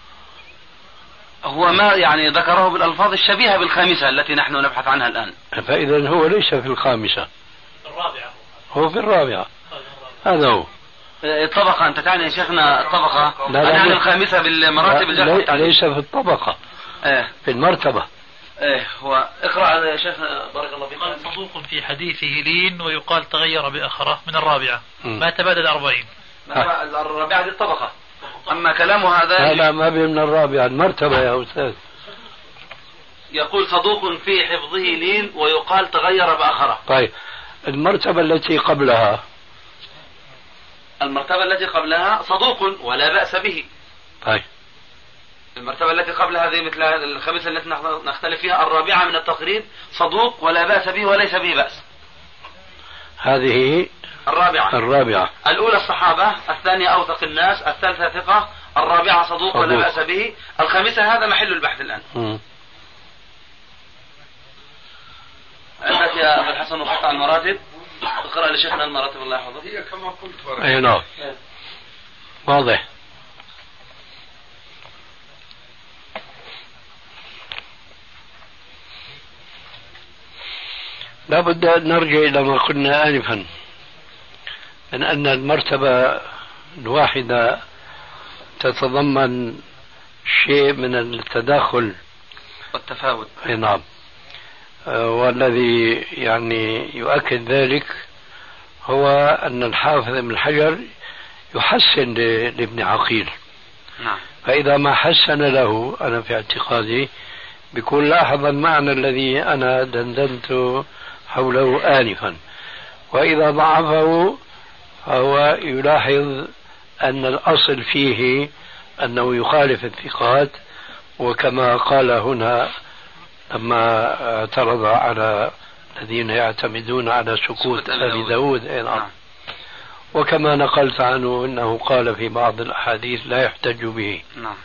هو ما يعني ذكره بالألفاظ الشبيهة بالخامسة التي نحن نبحث عنها الآن. فإذا هو ليس في الخامسة، هو في الرابعة. هذا هو الطبقة. أنت تعني يا شيخنا الطبقة؟ لا يعني الخامسة بالمراتب الجرح. ليس في الطبقة. في المرتبة. هو اقرأ يا شيخ بارك الله فيك. قال صدوق في حديثه لين ويقال تغير بأخره من الرابعة. ما تبادل 40. الرابعة دي الطبقة. أما كلامه هذا لا ما بين من الرابعة المرتبة يا أستاذ. يقول صدوق في حفظه لين ويقال تغير بأخره. طيب المرتبة التي قبلها؟ المرتبة التي قبلها صدوق ولا بأس به. طيب المرتبة التي قبل هذه مثل الخامسة التي نختلف فيها الرابعة من التقريب صدوق ولا بأس به وليس به بأس. هذه الرابعة. الأولى الصحابة، الثانية أوثق الناس، الثالثة ثقة، الرابعة صدوق ولا بأس به، الخامسة هذا محل البحث الآن. عندك يا أبو الحسن وقطع المراتب، اقرأ لشيخنا المراتب الله يحفظه. هي كما قلت. أي نعم. واضح. لا بد أن نرجع إلى ما قلنا آنفا من أن المرتبة الواحدة تتضمن شيء من التداخل والتفاوت. أي نعم. والذي يعني يؤكد ذلك هو أن الحافظ ابن حجر يحسن لابن عقيل. نعم. فإذا ما حسن له أنا في اعتقادي بيكون لاحظ المعنى الذي أنا دندنت حوله آنفا، وإذا ضعفه فهو يلاحظ أن الأصل فيه أنه يخالف الثقات، وكما قال هنا لما اعترض على الذين يعتمدون على سكوت أبي داود. نعم. وكما نقلت عنه أنه قال في بعض الأحاديث لا يحتج به. نعم.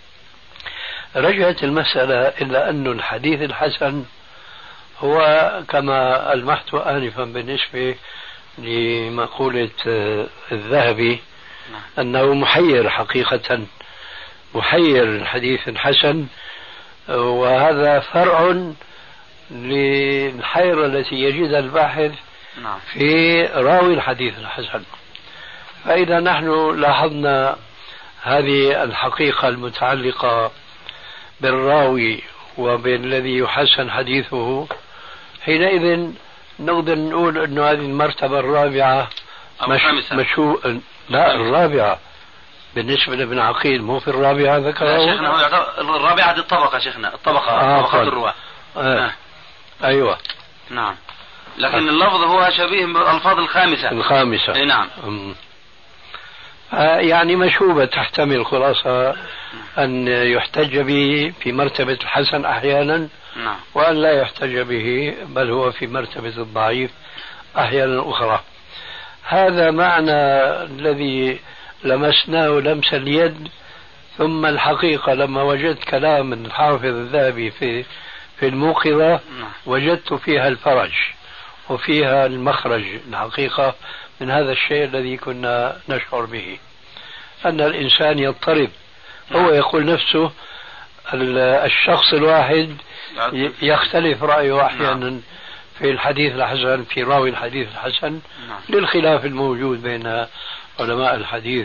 رجعت المسألة إلا أن الحديث الحسن هو كما ألمحت آنفا بالنسبة لمقولة الذهبي أنه محير حقيقة، محير الحديث الحسن، وهذا فرع للحيرة التي يجدها الباحث في راوي الحديث الحسن. فإذا نحن لاحظنا هذه الحقيقة المتعلقة بالراوي وبالذي يحسن حديثه، حينئذ نقدر نقول أنه هذه المرتبة الرابعة لا الرابعة بالنسبة لابن عقيل، مو في الرابعة ذكره. شيخنا الرابعة دي الطبقة شيخنا، طبقة الرواة. أيوة نعم، لكن اللفظ هو شبيه بالألفاظ الخامسة. أي نعم. يعني مشوبة تحتمل خلاصة أن يحتج به في مرتبة الحسن أحيانا، وأن لا يحتج به بل هو في مرتبة الضعيف أحيانا أخرى. هذا معنى الذي لمسناه لمس اليد. ثم الحقيقة لما وجدت كلام الحافظ الذهبي في الموقظة وجدت فيها الفرج وفيها المخرج الحقيقة من هذا الشيء الذي كنا نشعر به، أن الإنسان يضطرب. هو يقول نفسه الشخص الواحد يختلف رأيه أحيانا في الحديث الحسن، في راوي الحديث الحسن، للخلاف الموجود بين علماء الحديث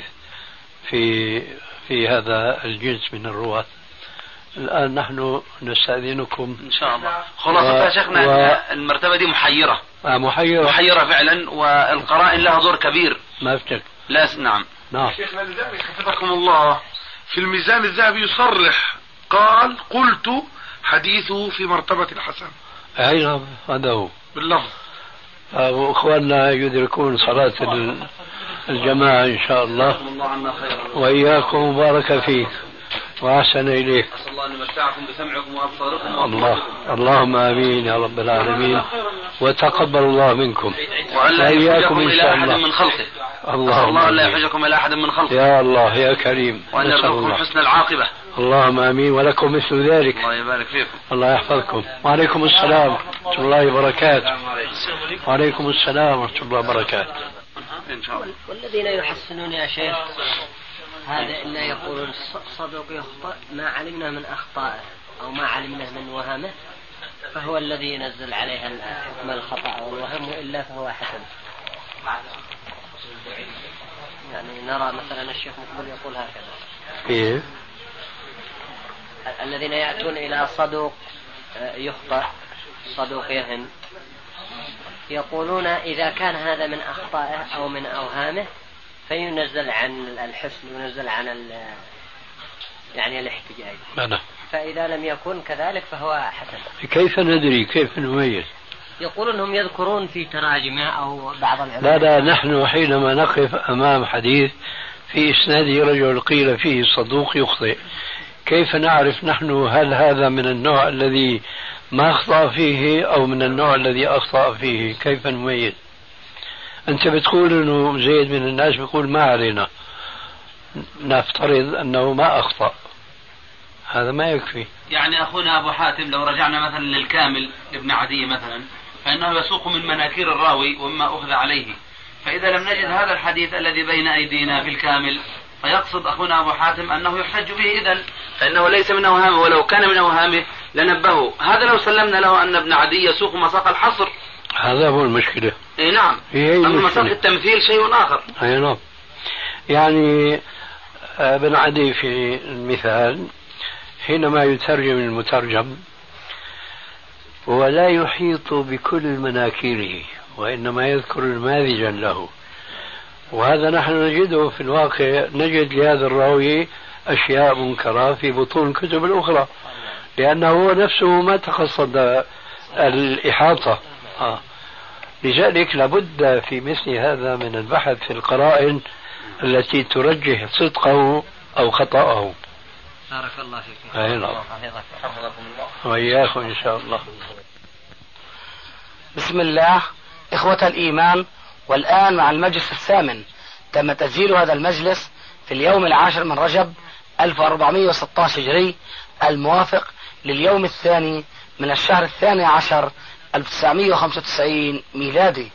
في هذا الجنس من الرواة. الآن نحن نستأذنكم إن شاء الله. خلاصة شيخنا المرتبة دي محيرة فعلا، والقرائن لها دور كبير. ما افتك. لا نعم. شيخنا لذلك حفظكم الله في الميزان الذهبي يصرح قال قلت حديثه في مرتبة الحسن. أي نعم هذا هو باللفظ. وإخواننا يدركون صلاة الجماعة إن شاء الله، وإياكم بارك فيك وأحسن إليك. أسأل الله أن يمتعكم بسمعكم وأبصاركم. اللهم آمين يا رب العالمين، وتقبل الله منكم وألا يحجكم إلى أحد من خلقه. الله لا يحجكم إلى أحد من خلقه يا الله يا كريم، وأن يرزقكم حسن العاقبة. اللهم آمين ولكم مثل ذلك. الله يبارك فيكم. الله يحفظكم. وعليكم السلام ورحمة الله وبركاته. وعليكم السلام ورحمة الله وبركاته. إن شاء الله. والذين يحسنون يا شيخ هذا إلا يقولون صدوق يخطئ ما علمنا من أخطائه أو ما علمنا من وهمه، فهو الذي ينزل عليها حكم الخطأ والوهم، وإلا فهو حسن. يعني نرى مثلا الشيخ مقبل يقول هكذا. الذين يأتون إلى صدوق يخطئ صدوق يهم يقولون إذا كان هذا من أخطائه أو من أوهامه فينزل عن الحسن، ينزل عن يعني الاحتجاج. فإذا لم يكن كذلك فهو حسن. كيف ندري؟ كيف نميز؟ يقولون هم يذكرون في تراجمه أو بعض العلماء. لا نحن حينما نقف أمام حديث في إسناده رجل قيل فيه صدوق يخطئ، كيف نعرف نحن هل هذا من النوع الذي ما أخطأ فيه أو من النوع الذي أخطأ فيه؟ كيف نميز؟ أنت بتقول أنه زيد من الناس بيقول ما علينا، نفترض أنه ما أخطأ، هذا ما يكفي. يعني أخونا أبو حاتم لو رجعنا مثلا للكامل لابن عدي مثلا، فإنه يسوق من مناكير الراوي ومما أخذ عليه، فإذا لم نجد هذا الحديث الذي بين أيدينا في الكامل فيقصد أخونا أبو حاتم أنه يحتج به إذن، فإنه ليس من أوهامه، ولو كان من أوهامه لنبهه. هذا لو سلمنا له أن ابن عدي يسوق مساق الحصر، هذا هو المشكلة. إيه نعم. أما مساق التمثيل شيء آخر. أي نعم. يعني ابن عدي في المثال حينما يترجم المترجم ولا يحيط بكل مناكيره، وإنما يذكر نماذجا له، وهذا نحن نجده في الواقع. نجد لهذا الراوي أشياء منكرة في بطون الكتب الأخرى، لأنه هو نفسه ما تقصد الإحاطة. لذلك لابد في مثل هذا من البحث في القرائن التي ترجح صدقه أو خطأه. بارك الله فيك. أي نعم. وإياكم إن شاء الله. بسم الله. إخوة الإيمان، والآن مع المجلس الثامن. تم تسجيل هذا المجلس في اليوم 10 من رجب 1416 هجري، الموافق لليوم الثاني من الشهر 12 1995 ميلادي.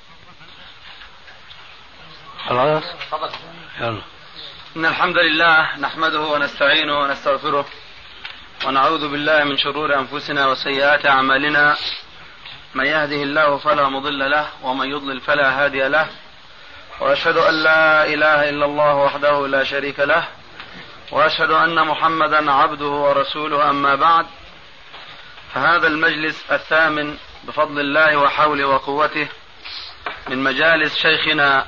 خلاص. يلا. إن الحمد لله نحمده ونستعينه ونستغفره ونعوذ بالله من شرور أنفسنا وسيئات أعمالنا، من يهده الله فلا مضل له ومن يضلل فلا هادي له، وأشهد أن لا إله إلا الله وحده لا شريك له، وأشهد أن محمدا عبده ورسوله. أما بعد، فهذا المجلس الثامن بفضل الله وحوله وقوته من مجالس شيخنا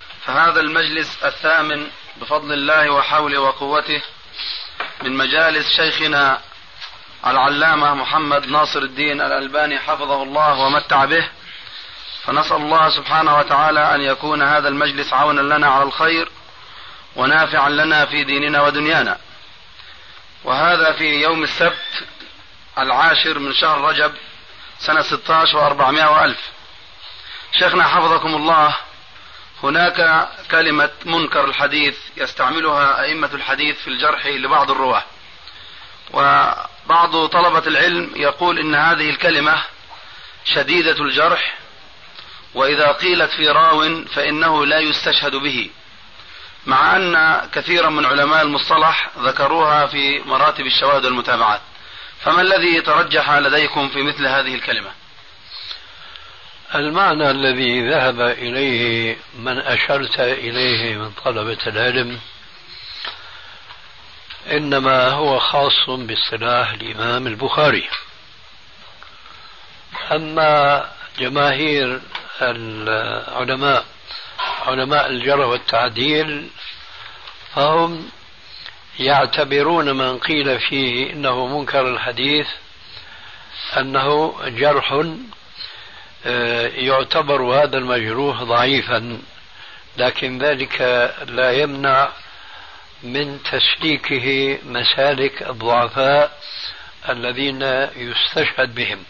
العلامة محمد ناصر الدين الألباني حفظه الله ومتع به، فنسأل الله سبحانه وتعالى أن يكون هذا المجلس عونا لنا على الخير ونافعا لنا في ديننا ودنيانا. وهذا في يوم السبت 10 من شهر رجب سنة 16 و400 وألف. شيخنا حفظكم الله، هناك كلمة منكر الحديث يستعملها أئمة الحديث في الجرح لبعض الرواة، وبعض طلبة العلم يقول إن هذه الكلمة شديدة الجرح، وإذا قيلت في راو فإنه لا يستشهد به، مع أن كثيرا من علماء المصطلح ذكروها في مراتب الشواهد والمتابعات. فما الذي ترجح لديكم في مثل هذه الكلمة؟ المعنى الذي ذهب إليه من أشرت إليه من طلبة العلم إنما هو خاص باصطلاح الإمام البخاري. أما جماهير العلماء علماء الجرح والتعديل فهم يعتبرون من قيل فيه إنه منكر الحديث أنه جرح يعتبر هذا المجروح ضعيفا، لكن ذلك لا يمنع من تسليكه مسالك الضعفاء الذين يستشهد بهم.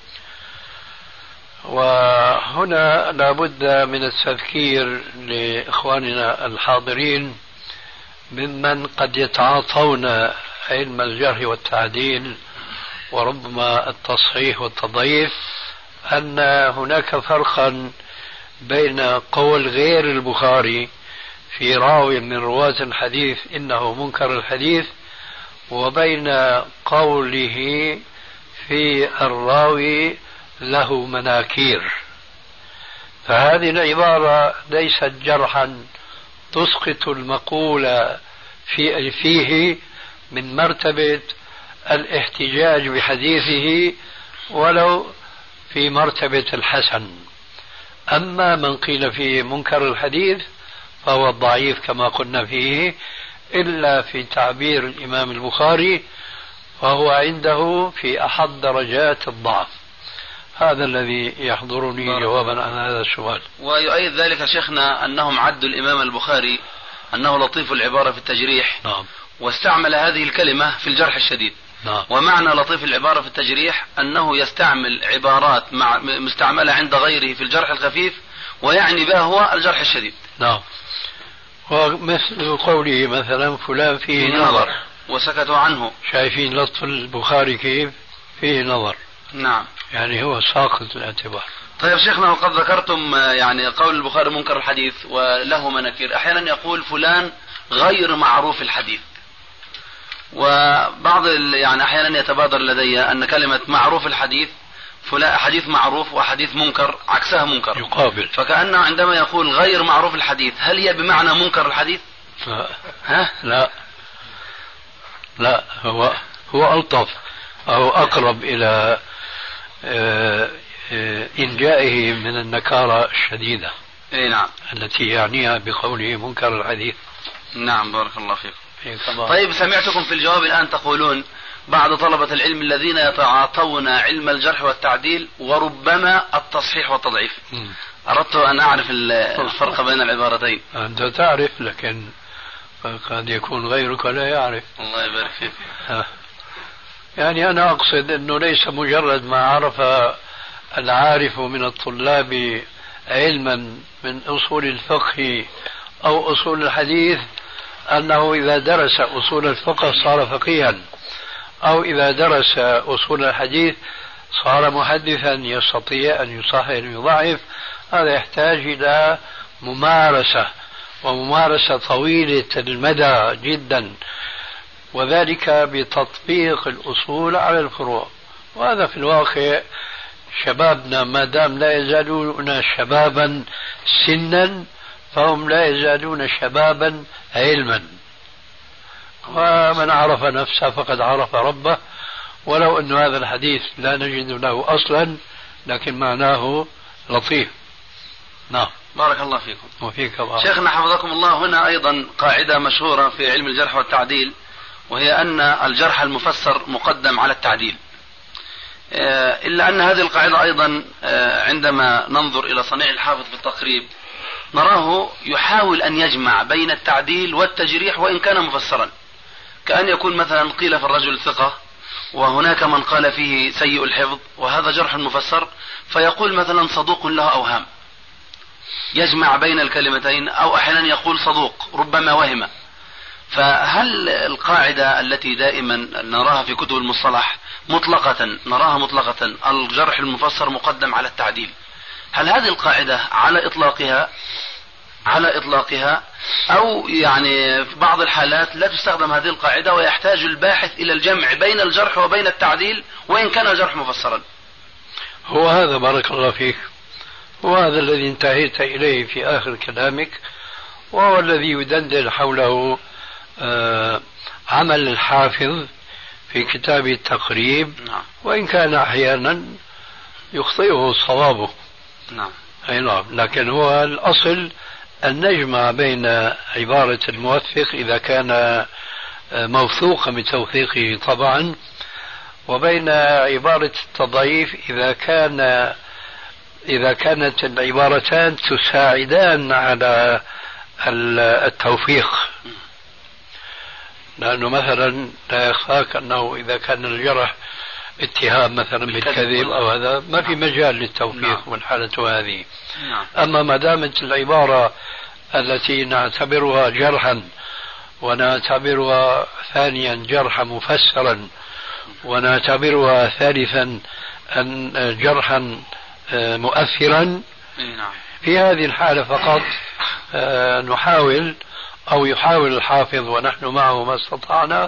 وهنا لا بد من التذكير لإخواننا الحاضرين ممن قد يتعاطون علم الجرح والتعديل وربما التصحيح والتضعيف أن هناك فرقا بين قول غير البخاري في راوي من رواة الحديث إنه منكر الحديث وبين قوله في الراوي له مناكير. فهذه العبارة ليست جرحا تسقط المقولة فيه من مرتبة الاحتجاج بحديثه ولو في مرتبة الحسن. أما من قيل فيه منكر الحديث فهو ضعيف كما قلنا فيه، إلا في تعبير الإمام البخاري فهو عنده في أحد درجات الضعف. هذا الذي يحضرني جوابا عن هذا السؤال. ويؤيد ذلك شيخنا أنهم عدوا الإمام البخاري أنه لطيف العبارة في التجريح، نعم، واستعمل هذه الكلمة في الجرح الشديد. نعم. ومعنى لطيف العبارة في التجريح أنه يستعمل عبارات مستعملة عند غيره في الجرح الخفيف ويعني بها هو الجرح الشديد. نعم. ومثل قوله مثلا فلان فيه نظر وسكتوا عنه. شايفين لطف البخاري كيف فيه نظر؟ نعم. يعني هو ساقط الاعتبار. طيب شيخنا، وقد ذكرتم يعني قول البخاري منكر الحديث وله مناكير. أحيانا يقول فلان غير معروف الحديث، وبعض يعني أحيانا يتبادر لدي أن كلمة معروف الحديث فلان حديث معروف وحديث منكر عكسها منكر يقابل. فكأنه عندما يقول غير معروف الحديث هل هي بمعنى منكر الحديث؟ لا. ها؟ لا هو ألطف أو أقرب إلى إنجائه من النكارة الشديدة. إيه نعم. التي يعنيها بقوله منكر الحديث. نعم بارك الله فيكم. طيب سمعتكم في الجواب الآن تقولون بعض طلبة العلم الذين يتعاطون علم الجرح والتعديل وربما التصحيح والتضعيف. أردت أن أعرف الفرق بين العبارتين. أنت تعرف، لكن قد يكون غيرك لا يعرف. الله يبارك فيك. يعني أنا أقصد أنه ليس مجرد ما عرف العارف من الطلاب علما من أصول الفقه أو أصول الحديث أنه إذا درس أصول الفقه صار فقيها، أو إذا درس أصول الحديث صار محدثا يستطيع أن يصحح ويضعف. هذا يحتاج إلى ممارسة، وممارسة طويلة المدى جدا، وذلك بتطبيق الأصول على الفروع. وهذا في الواقع شبابنا ما دام لا يزالون شبابا سنا فهم لا يزالون شبابا علما، ومن عرف نفسه فقد عرف ربه، ولو أن هذا الحديث لا نجد له أصلا لكن معناه لطيف. نعم. بارك الله فيكم. وفيك بارك. شيخنا حفظكم الله، هنا أيضا قاعدة مشهورة في علم الجرح والتعديل، وهي أن الجرح المفسر مقدم على التعديل، إلا أن هذه القاعدة أيضا عندما ننظر إلى صنيع الحافظ في التقريب نراه يحاول أن يجمع بين التعديل والتجريح وإن كان مفسرا، كأن يكون مثلا قيل في الرجل ثقة وهناك من قال فيه سيء الحفظ وهذا جرح مفسر، فيقول مثلا صدوق له أوهام، يجمع بين الكلمتين، أو أحيانا يقول صدوق ربما وهم. فهل القاعدة التي دائما نراها في كتب المصطلح نراها مطلقة الجرح المفسر مقدم على التعديل، هل هذه القاعدة على إطلاقها أو يعني في بعض الحالات لا تستخدم هذه القاعدة ويحتاج الباحث إلى الجمع بين الجرح وبين التعديل وإن كان الجرح مفسرا؟ هو هذا بارك الله فيك، هو هذا الذي انتهيت إليه في آخر كلامك، وهو الذي يدندن حوله عمل الحافظ في كتاب التقريب. نعم. وإن كان أحيانا يخطئه صوابه. نعم. أي نعم، لكن هو الأصل أن نجمع بين عبارة الموثق إذا كان موثوقا بتوثيقه طبعا، وبين عبارة التضعيف إذا كانت العبارتان تساعدان على التوفيق. لأنه مثلا لا يخفاك أنه إذا كان الجرح اتهام مثلا بالكذب أو هذا ما في مجال للتوفيق والحالة هذه. أما ما دامت العبارة التي نعتبرها جرحا ونعتبرها ثانيا جرحا مفسرا ونعتبرها ثالثا جرحا مؤثرا، في هذه الحالة فقط نحاول أو يحاول الحافظ ونحن معه ما استطعنا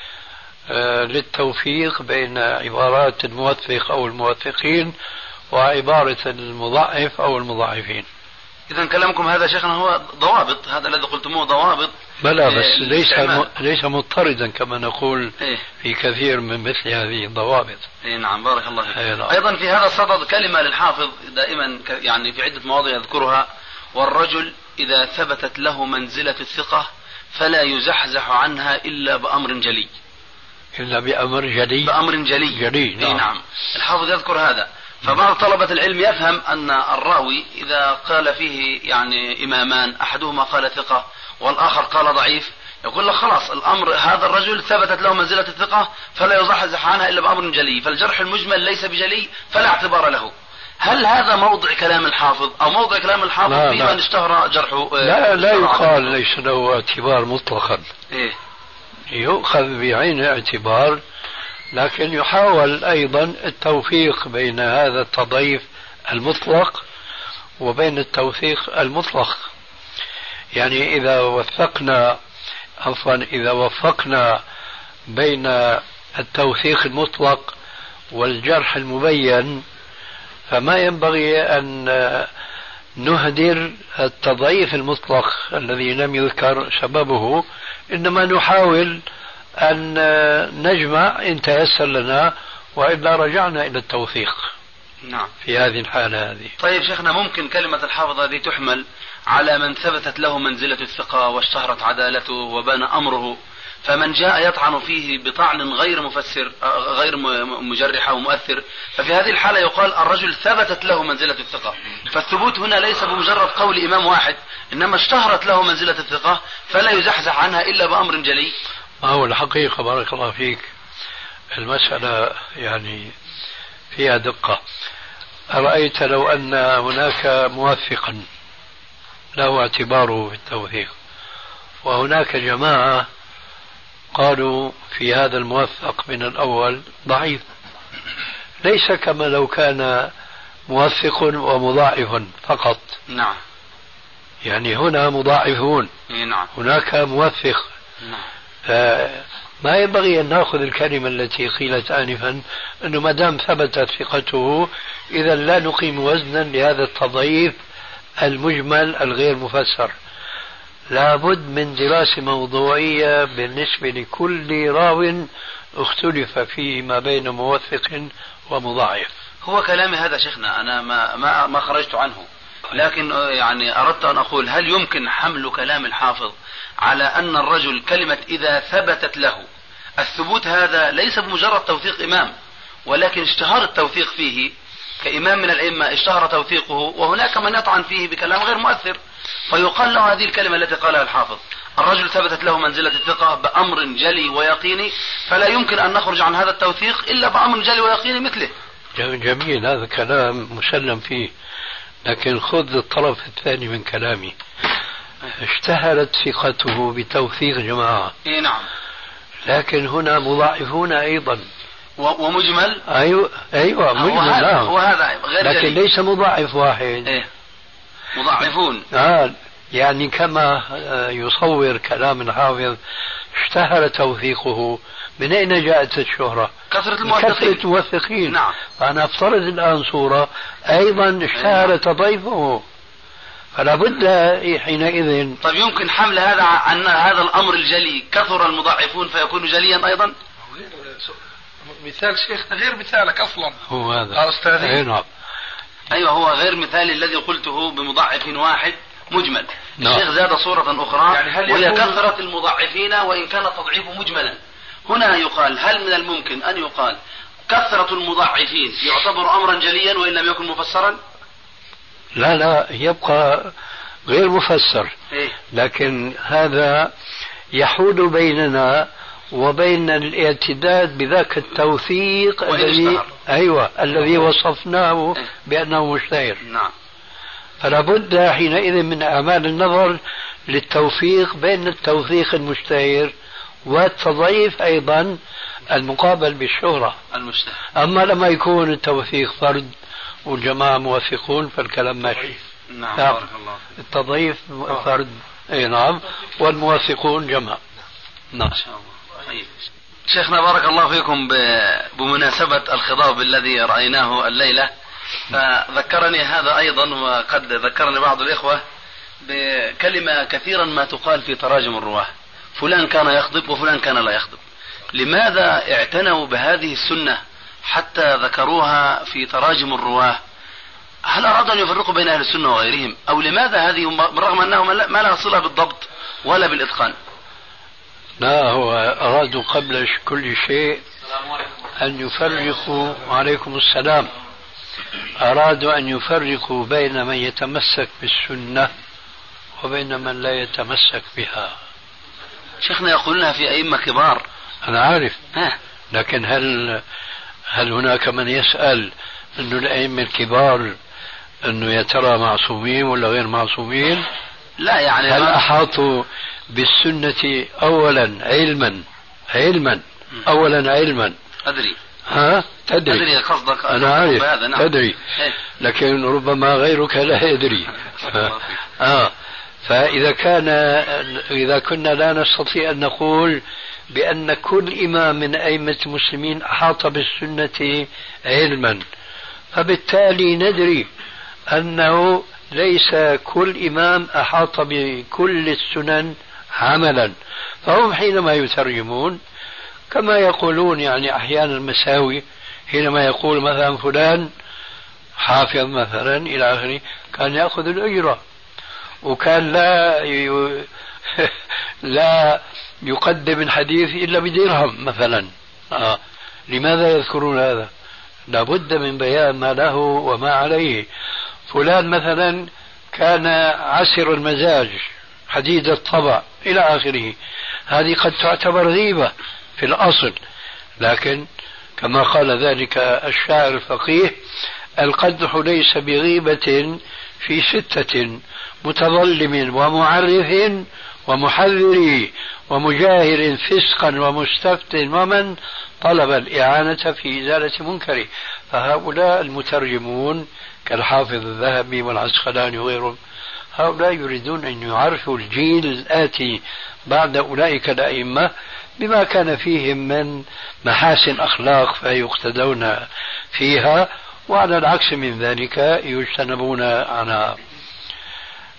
للتوفيق بين عبارات الموثق أو الموثقين وعبارة المضعف أو المضعفين. إذا كلامكم هذا شيخنا هو ضوابط، هذا الذي قلتموه ضوابط. بلى بس ليس مضطردا كما نقول في كثير من مثل هذه الضوابط. نعم بارك الله فيك. أيضا في هذا الصدد كلمة للحافظ دائما يعني في عدة مواضع يذكرها: والرجل إذا ثبتت له منزلة الثقة فلا يزحزح عنها إلا بأمر جلي. إلا بأمر جلي. بأمر جلي. نعم. الحافظ يذكر هذا. فبعض طلبة العلم يفهم أن الراوي إذا قال فيه يعني إمامان أحدهما قال ثقة والآخر قال ضعيف، يقول لك خلاص الأمر هذا الرجل ثبتت له منزلة الثقة فلا يزحزح عنها إلا بأمر جلي، فالجرح المجمل ليس بجلي فلا اعتبار له. هل هذا موضع كلام الحافظ أو موضع كلام الحافظ في من اشتهر جرحه؟ لا يقال ليس له اعتبار مطلقا. يؤخذ بعين الاعتبار، لكن يحاول أيضا التوفيق بين هذا التضعيف المطلق وبين التوثيق المطلق. يعني إذا وفقنا بين التوثيق المطلق والجرح المبين، فما ينبغي أن نهدر التضعيف المطلق الذي لم يذكر سببه، إنما نحاول أن نجمع إن تيسر لنا، وإلا رجعنا إلى التوثيق. نعم. في هذه الحالة هذه. طيب شيخنا، ممكن كلمة الحافظ هذه تحمل على من ثبتت له منزلة الثقة واشتهرت عدالته وبان أمره، فمن جاء يطعن فيه بطعن غير مفسر غير مجرح أو مؤثر، ففي هذه الحالة يقال الرجل ثبتت له منزلة الثقة، فالثبوت هنا ليس بمجرد قول إمام واحد، إنما اشتهرت له منزلة الثقة فلا يزحزح عنها إلا بأمر جلي. هو الحقيقة بارك الله فيك المسألة يعني فيها دقة. أرأيت لو أن هناك موثقا له اعتباره في التوثيق وهناك جماعة قالوا في هذا الموثق من الأول ضعيف، ليس كما لو كان موثق ومضاعف فقط. نعم. يعني هنا مضاعفون. نعم. هناك موثق. نعم. ما ينبغي أن نأخذ الكلمة التي قيلت آنفا أنه ما دام ثبتت ثقته إذا لا نقيم وزنا لهذا التضعيف المجمل الغير مفسر. لابد من دراسة موضوعية بالنسبة لكل راو اختلف فيه ما بين موثق ومضاعف. هو كلامي هذا شيخنا، أنا ما خرجت عنه، لكن يعني أردت أن أقول هل يمكن حمل كلام الحافظ على أن الرجل كلمة إذا ثبتت له، الثبوت هذا ليس بمجرد توثيق إمام، ولكن اشتهار التوثيق فيه كإمام من الأئمة اشتهر توثيقه، وهناك من يطعن فيه بكلام غير مؤثر، فيقال له هذه الكلمة التي قالها الحافظ الرجل ثبتت له منزلة الثقة بأمر جلي ويقيني، فلا يمكن أن نخرج عن هذا التوثيق إلا بأمر جلي ويقيني مثله. جميل، هذا كلام مسلم فيه، لكن خذ الطرف الثاني من كلامي. اشتهرت ثقته بتوثيق جماعة، نعم، لكن هنا مضاعفون أيضا ومجمل. أيوة مجمل، نعم، هو هذا غير لكن جلي. ليس مضاعف واحد، مضاعفون. يعني كما يصور كلام الحافظ اشتهر توثيقه، من أين جاءت الشهرة؟ كثرة الموثقين. نعم. فأنا أفترض الآن صورة أيضا اشتهر تضيفه، فلا بد حينئذ. طيب يمكن حمل هذا عن هذا الأمر الجلي، كثر المضاعفون فيكون جليا أيضا؟ مثال شيخنا غير مثالك أصلا. هو هذا أستاذي. نعم. أيوة، هو غير مثالي الذي قلته بمضاعف واحد مجمل. نعم. الشيخ زاد صورة أخرى، يعني وهي كثرة المضاعفين وإن كان التضعيف مجملا. هنا يقال هل من الممكن أن يقال كثرة المضاعفين يعتبر أمرا جليا وإن لم يكن مفسرا؟ لا يبقى غير مفسر. لكن هذا يحول بيننا وبين الاعتداد بذاك التوثيق الذي وصفناه بأنه مشتهر. نعم. فلا بد حينئذ من أعمال النظر للتوفيق بين التوثيق المشتهر والتضعيف أيضا المقابل بالشهرة المشتهر. أما لما يكون التوثيق فرد والجماعة موثقون فالكلام ماشي. نعم. بارك الله. التضعيف فرد نعم، والموثقون جماعة. نعم. شيخنا بارك الله فيكم، بمناسبة الخضاب الذي رأيناه الليلة، فذكرني هذا أيضا، وقد ذكرني بعض الإخوة بكلمة كثيرا ما تقال في تراجم الرواه، فلان كان يخضب وفلان كان لا يخضب. لماذا اعتنوا بهذه السنة حتى ذكروها في تراجم الرواه؟ هل أرادوا أن يفرقوا بين أهل السنة وغيرهم، أو لماذا هذه رغم أنه ما لها صلة بالضبط ولا بالإتقان؟ لا، هو أرادوا قبل كل شيء أن يفرقوا، وعليكم السلام، أرادوا أن يفرقوا بين من يتمسك بالسنة وبين من لا يتمسك بها. شيخنا يقولونها في أئمة كبار. أنا عارف، لكن هل هناك من يسأل أنه الأئمة الكبار أنه يا ترى معصومين ولا غير معصومين؟ لا، يعني هل أحاطوا بالسنة أولا علما أولا علما؟ أدري. تدري قصدك. أنا عارف. نعم. تدري. لكن ربما غيرك لا يدري. فإذا كنا لا نستطيع أن نقول بأن كل إمام من أئمة المسلمين أحاط بالسنة علما، فبالتالي ندري أنه ليس كل إمام أحاط بكل السنن عملا. فهم حينما يترجمون كما يقولون، يعني أحيانا المساوي حينما يقول مثلا فلان حافظ مثلا إلى آخره، كان يأخذ الأجرة، وكان لا يقدم الحديث إلا بدرهم مثلا. لماذا يذكرون هذا؟ لابد من بيان ما له وما عليه. فلان مثلا كان عسر المزاج حديد الطبع إلى آخره، هذه قد تعتبر غيبة في الأصل، لكن كما قال ذلك الشاعر الفقيه: القدح ليس بغيبة في 6 متظلم ومعرف ومحذر ومجاهر فسقا ومستفت ومن طلب الإعانة في إزالة منكره. فهؤلاء المترجمون كالحافظ الذهبي والعسقلاني وغيرهم، هؤلاء يريدون أن يعرفوا الجيل الآتي بعد أولئك الأئمة بما كان فيهم من محاسن أخلاق فيقتدون فيها، وعلى العكس من ذلك يجتنبون عنها.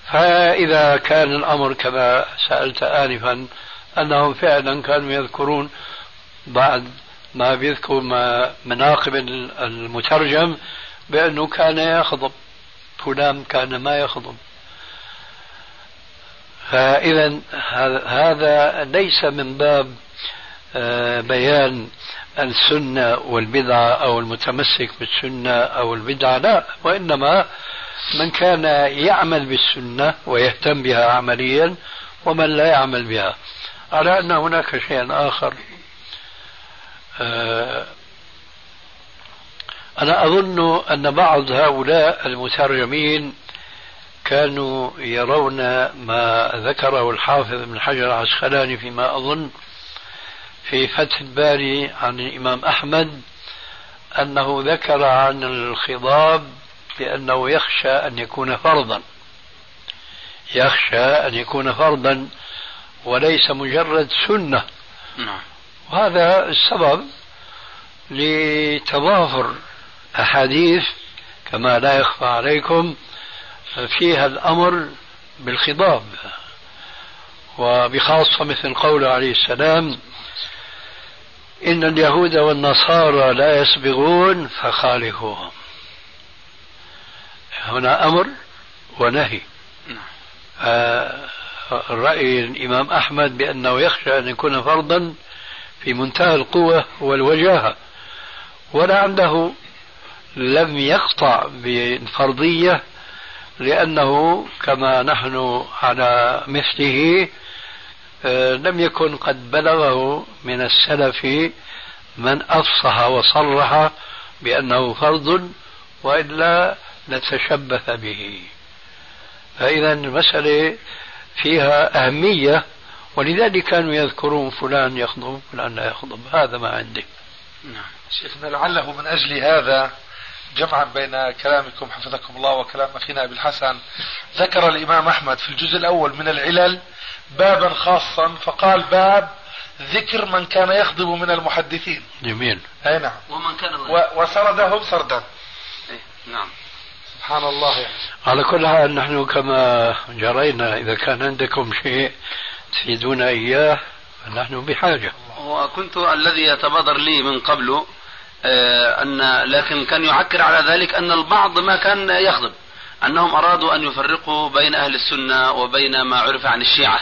فإذا كان الأمر كما سألت آنفا أنهم فعلا كانوا يذكرون بعد ما بيذكر مناقب المترجم بأنه كان يخضب، فلان كان ما يخضب. فإذا هذا ليس من باب بيان السنة والبدعة أو المتمسك بالسنة أو البدعة، لا، وإنما من كان يعمل بالسنة ويهتم بها عمليا ومن لا يعمل بها. على أن هناك شيء آخر، أنا أظن أن بعض هؤلاء المترجمين كانوا يرون ما ذكره الحافظ ابن حجر العسقلاني فيما أظن في فتح الباري عن الإمام أحمد أنه ذكر عن الخضاب بأنه يخشى أن يكون فرضا، يخشى أن يكون فرضا وليس مجرد سنة. وهذا السبب لتضافر أحاديث كما لا يخفى عليكم فيها الأمر بالخضاب، وبخاصة مثل قوله عليه السلام: إن اليهود والنصارى لا يسبغون فخالفوهم. هنا أمر ونهي. رأي الإمام أحمد بأنه يخشى أن يكون فرضا في منتهى القوة والوجاهة، ولعله لم يقطع بالفرضية لأنه كما نحن على مثله لم يكن قد بلغه من السلف من أفصح وصرح بأنه فرض، وإلا نتشبث به. فإذا المسألة فيها أهمية، ولذلك كانوا يذكرون فلان يخضب فلان لا يخضب. هذا ما عندي. شيخنا لعله من أجل هذا جمعا بين كلامكم حفظكم الله وكلام أخينا أبي الحسن، ذكر الإمام أحمد في الجزء الأول من العلل بابا خاصا فقال: باب ذكر من كان يخضب من المحدثين. جميل. أي نعم. ومن كان وسردهم سردا. نعم. سبحان الله. يعني على كل حال نحن كما جرينا إذا كان عندكم شيء تفيدونا إياه فنحن بحاجة. وكنت الذي يتبادر لي من قبل لكن كان يعكر على ذلك أن البعض ما كان يخضب، أنهم أرادوا أن يفرقوا بين أهل السنة وبين ما عرف عن الشيعة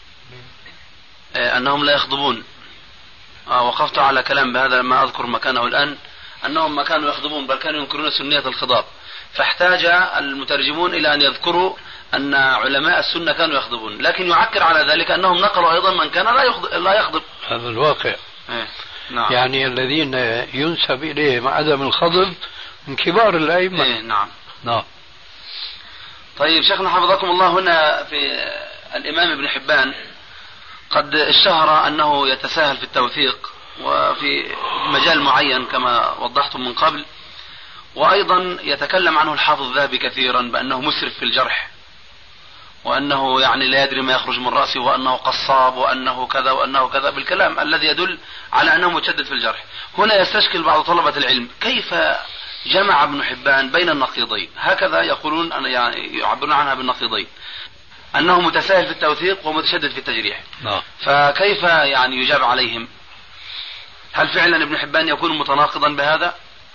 أنهم لا يخضبون. وقفت على كلام بهذا ما أذكر مكانه الآن، أنهم ما كانوا يخضبون بل كانوا ينكرون سنية الخضاب، فاحتاج المترجمون إلى أن يذكروا أن علماء السنة كانوا يخضبون، لكن يعكر على ذلك أنهم نقلوا أيضا من كان لا يخضب. هذا الواقع. نعم. يعني الذين ينسب إليهم عدم الخضب من كبار الأئمة. نعم. نعم. طيب شيخنا حفظكم الله، هنا في الإمام ابن حبان قد اشتهر أنه يتساهل في التوثيق وفي مجال معين كما وضحتم من قبل، وأيضا يتكلم عنه الحافظ الذهبي كثيرا بأنه مسرف في الجرح، وأنه يعني لا يدري ما يخرج من رأسه، وأنه قصاب، وأنه كذا وأنه كذا، بالكلام الذي يدل على أنه متشدد في الجرح. هنا يستشكل بعض طلبة العلم كيف جمع ابن حبان بين النقيضين، هكذا يقولون يعني يعبرون عنها بالنقيضين، أنه متساهل في التوثيق ومتشدد في التجريح. فكيف يعني يجاب عليهم؟ هل فعلا ابن حبان يكون متناقضا بهذا؟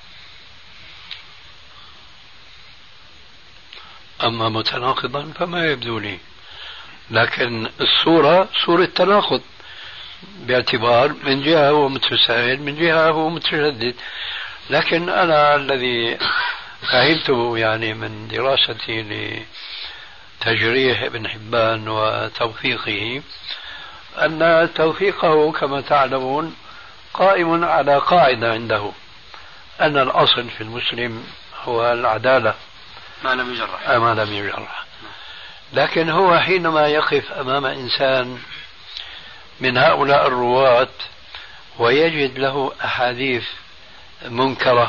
أما متناقضا فما يبدو لي، لكن الصورة صورة تناقض، باعتبار من جهة هو متساهل من جهة هو متشدد. لكن أنا الذي فهمته يعني من دراستي لتجريح ابن حبان وتوثيقه أن توثيقه كما تعلمون قائم على قاعدة عنده، أن الأصل في المسلم هو العدالة ما لم يجرح. ما لم يجرح. لكن هو حينما يقف أمام إنسان من هؤلاء الرواة ويجد له أحاديث منكرة،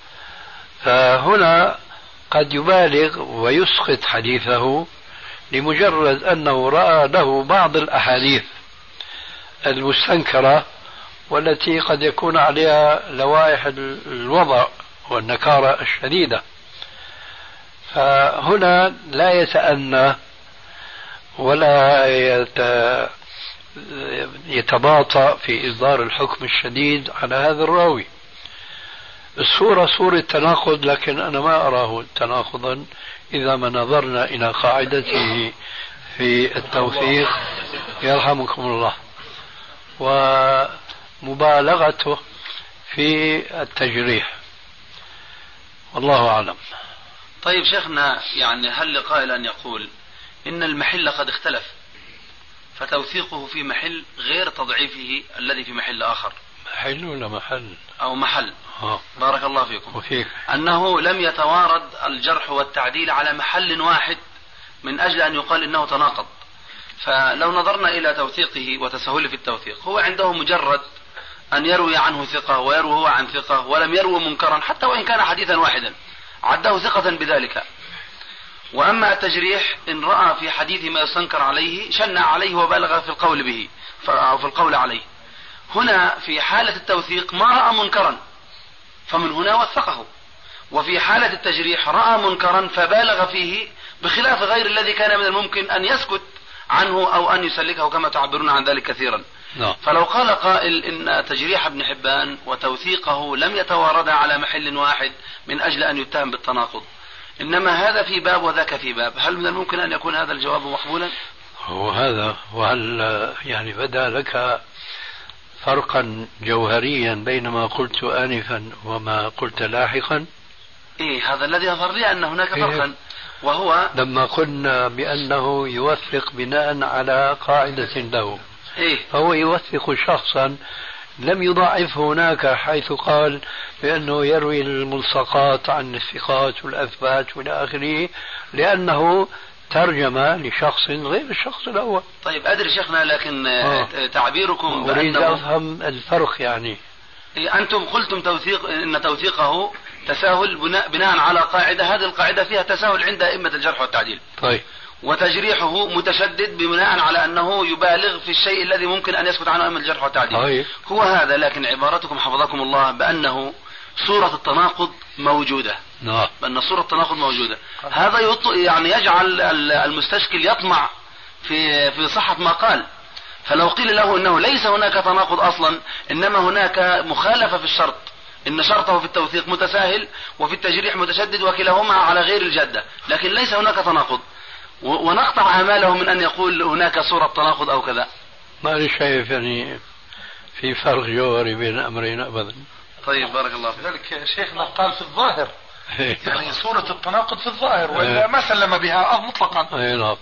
فهنا قد يبالغ ويسقط حديثه لمجرد أنه رأى له بعض الأحاديث المستنكرة والتي قد يكون عليها لوائح الوضع والنكارة الشديدة. فهنا لا يتأنى ولا يتباطأ في إصدار الحكم الشديد على هذا الراوي. الصورة صورة تناقض، لكن أنا ما أراه تناقضا إذا ما نظرنا إلى قاعدته في التوثيق يرحمكم الله ومبالغته في التجريح، والله أعلم. طيب شيخنا، يعني هل لقائل أن يقول إن المحل قد اختلف فتوثيقه في محل غير تضعيفه الذي في محل آخر؟ محل ولا محل؟ أو محل. بارك الله فيكم. وفيك. أنه لم يتوارد الجرح والتعديل على محل واحد من أجل أن يقال إنه تناقض. فلو نظرنا إلى توثيقه وتسهله في التوثيق، هو عنده مجرد أن يروي عنه ثقة ويروي هو عن ثقة ولم يروي منكرا حتى وإن كان حديثا واحدا، عده ثقة بذلك. وأما التجريح إن رأى في حديث ما يستنكر عليه شنع عليه وبالغ في القول به أو في القول عليه. هنا في حالة التوثيق ما رأى منكرا فمن هنا وثقه، وفي حالة التجريح رأى منكرا فبالغ فيه بخلاف غير الذي كان من الممكن أن يسكت عنه أو أن يسلكه كما تعبرون عن ذلك كثيرا. فلو قال قائل إن تجريح ابن حبان وتوثيقه لم يتواردا على محل واحد من أجل أن يتهم بالتناقض، إنما هذا في باب وذاك في باب، هل من الممكن أن يكون هذا الجواب مقبولا؟ هو هذا. وهل يعني بدا لك فرقا جوهريا بين ما قلت آنفا وما قلت لاحقا؟ إيه، هذا الذي يظهر لي أن هناك فرقا، وهو لما قلنا بأنه يوثق بناء على قاعدة له. فهو يوثق شخصا لم يضعف هناك حيث قال بأنه يروي الملصقات عن الثقات والأثبات والى آخره، لأنه ترجم لشخص غير الشخص الأول. طيب أدري شيخنا، لكن تعبيركم أريد أفهم الفرق. يعني أنتم قلتم إن توثيقه تساهل بناء على قاعدة، هذه القاعدة فيها تساهل عند أئمة الجرح والتعديل. طيب. وتجريحه متشدد بناء على أنه يبالغ في الشيء الذي ممكن أن يسكت عنه أئمة الجرح والتعديل. طيب. هو هذا، لكن عبارتكم حفظكم الله بأنه صورة التناقض موجودة. بأن صورة التناقض موجودة، هذا يعني يجعل المستشكل يطمع في صحة ما قال. فلو قيل له أنه ليس هناك تناقض أصلا، إنما هناك مخالفة في الشرط، إن شرطه في التوثيق متساهل وفي التجريح متشدد وكلاهما على غير الجادة، لكن ليس هناك تناقض، ونقطع آماله من أن يقول هناك صورة تناقض أو كذا. ما أنا شايف يعني في فرق جوهري بين الأمرين أبدا. طيب بارك الله فيك. لذلك شيخنا قال في الظاهر يعني صورة التناقض في الظاهر، وإلا ما سلم بها مطلقا. نعم.